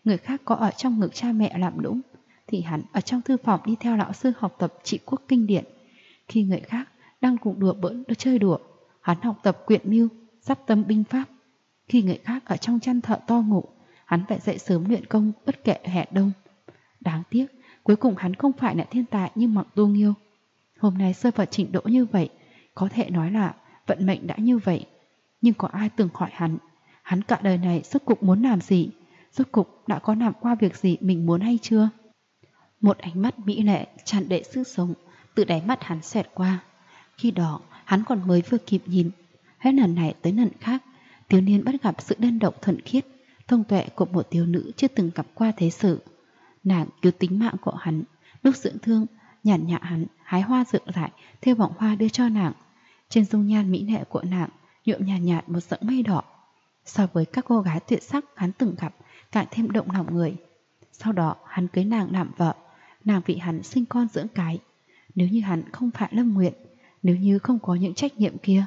người khác có ở trong ngực cha mẹ làm nũng, thì hắn ở trong thư phòng đi theo lão sư học tập trị quốc kinh điển. Khi người khác đang cùng đùa bỡn chơi đùa, hắn học tập quyện mưu, sắp tâm binh pháp. Khi người khác ở trong chăn thợ to ngủ, hắn phải dậy sớm luyện công bất kể hè đông. Đáng tiếc, cuối cùng hắn không phải là thiên tài như Mạc Tu Nghiêu. Hôm nay rơi vào trình độ như vậy, có thể nói là vận mệnh đã như vậy. Nhưng có ai từng hỏi hắn cả đời này rốt cục muốn làm gì? Rốt cục đã có làm qua việc gì mình muốn hay chưa? Một ánh mắt mỹ lệ tràn đầy sức sống từ đáy mắt hắn xẹt qua. Khi đó hắn còn mới vừa kịp nhìn. Hết lần này tới lần khác, thiếu niên bắt gặp sự đơn độc thuần khiết, thông tuệ của một thiếu nữ chưa từng gặp qua thế sự. Nàng cứu tính mạng của hắn, lúc dưỡng thương, nhàn nhã hắn hái hoa dựng lại, thêu vòng hoa đưa cho nàng. Trên dung nhan mỹ lệ của nàng nhuộm nhàn nhạt một sợi mây đỏ. So với các cô gái tuyệt sắc hắn từng gặp, càng thêm động lòng người. Sau đó hắn cưới nàng làm vợ, nàng vì hắn sinh con dưỡng cái. Nếu như hắn không phải Lâm Nguyện, nếu như không có những trách nhiệm kia.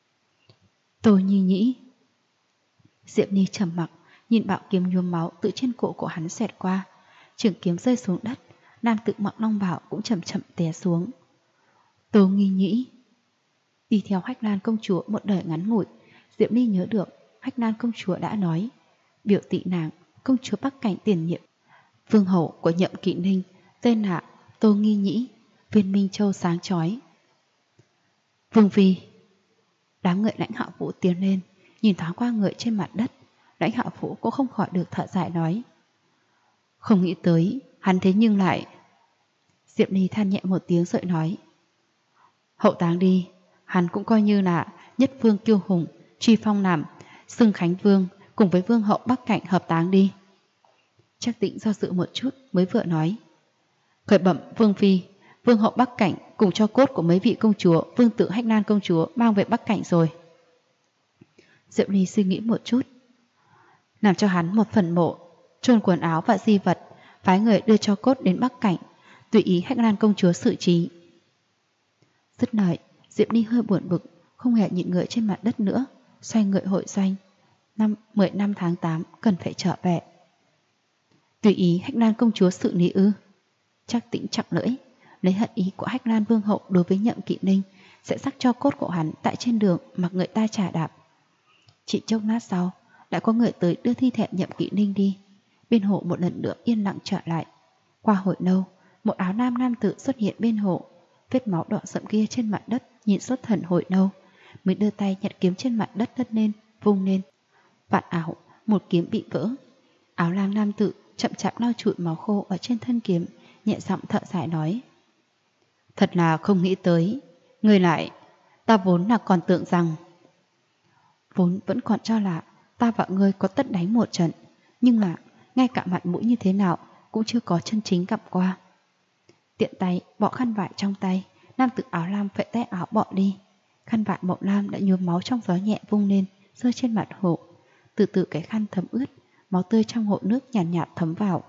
Tô Nhi Nhĩ. Diệp Ni trầm mặc, nhìn bạo kiếm nhuốm máu từ trên cổ của hắn xẹt qua. Trường kiếm rơi xuống đất, nam tự mặc long bào cũng chậm chậm té xuống. Tô Nhi Nhĩ. Đi theo Hách Lan công chúa một đời ngắn ngủi, Diệp Ni nhớ được Hách Lan công chúa đã nói, biểu tị nàng, công chúa Bắc Cảnh tiền nhiệm, vương hậu của Nhậm Kỵ Ninh, tên là Tô Nghi Nhĩ, viên Minh Châu sáng chói. Vương phi. Đám người Lãnh Hạ Vũ tiến lên, nhìn thoáng qua người trên mặt đất. Lãnh Hạ Vũ cũng không khỏi được thở dài nói, không nghĩ tới hắn thế nhưng lại. Diệp Ni than nhẹ một tiếng rồi nói, hậu táng đi, hắn cũng coi như là nhất vương kiêu hùng, truy phong làm xưng Khánh Vương cùng với vương hậu Bắc Cảnh hợp táng đi. Trác Tĩnh do dự một chút mới vừa nói, khởi bẩm vương phi, vương hậu Bắc Cảnh cùng cho cốt của mấy vị công chúa vương tử Hách Lan công chúa mang về Bắc Cảnh rồi. Diệp Ly suy nghĩ một chút, làm cho hắn một phần mộ, chôn quần áo và di vật, phái người đưa cho cốt đến Bắc Cảnh, tùy ý Hách Lan công chúa xử trí. Dứt lời, Diệp Ly hơi buồn bực, không hề nhịn người trên mặt đất nữa, xoay người hội doanh. 10 năm tháng 8 cần phải trở về. Tùy ý Hách Lan công chúa xử lý ư? Trác Tĩnh chặn lưỡi, lấy hận ý của Hách Lan vương hậu đối với Nhậm Kỵ Ninh, sẽ sắc cho cốt của hắn tại trên đường mặc người ta trà đạp. Chỉ chốc lát sau, đã có người tới đưa thi thể Nhậm Kỵ Ninh đi. Bên hồ một lần nữa yên lặng trở lại. Qua hồi lâu, một áo nam tử xuất hiện bên hồ. Vết máu đỏ sậm kia trên mặt đất nhìn xuất thần hồi lâu, mới đưa tay nhặt kiếm trên mặt đất đất lên, vung lên. Vạt áo, một kiếm bị vỡ. Áo lam nam tử chậm chạp lau chùi máu khô ở trên thân kiếm, nhẹ giọng thở dài nói, thật là không nghĩ tới, ngươi lại, ta vốn là còn tưởng rằng, vốn vẫn còn cho là ta và ngươi có tất đánh một trận, nhưng mà ngay cả mặt mũi như thế nào cũng chưa có chân chính gặp qua. Tiện tay bỏ khăn vải trong tay, nam tử áo lam phẩy tay áo bỏ đi. Khăn vải màu lam đã nhuốm máu trong gió nhẹ vung lên, rơi trên mặt hồ. Từ từ cái khăn thấm ướt, máu tươi trong hồ nước nhàn nhạt thấm vào.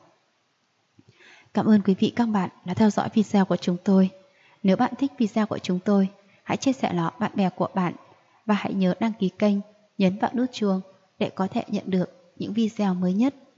Cảm ơn quý vị các bạn đã theo dõi video của chúng tôi. Nếu bạn thích video của chúng tôi, hãy chia sẻ nó bạn bè của bạn và hãy nhớ đăng ký kênh, nhấn vào nút chuông để có thể nhận được những video mới nhất.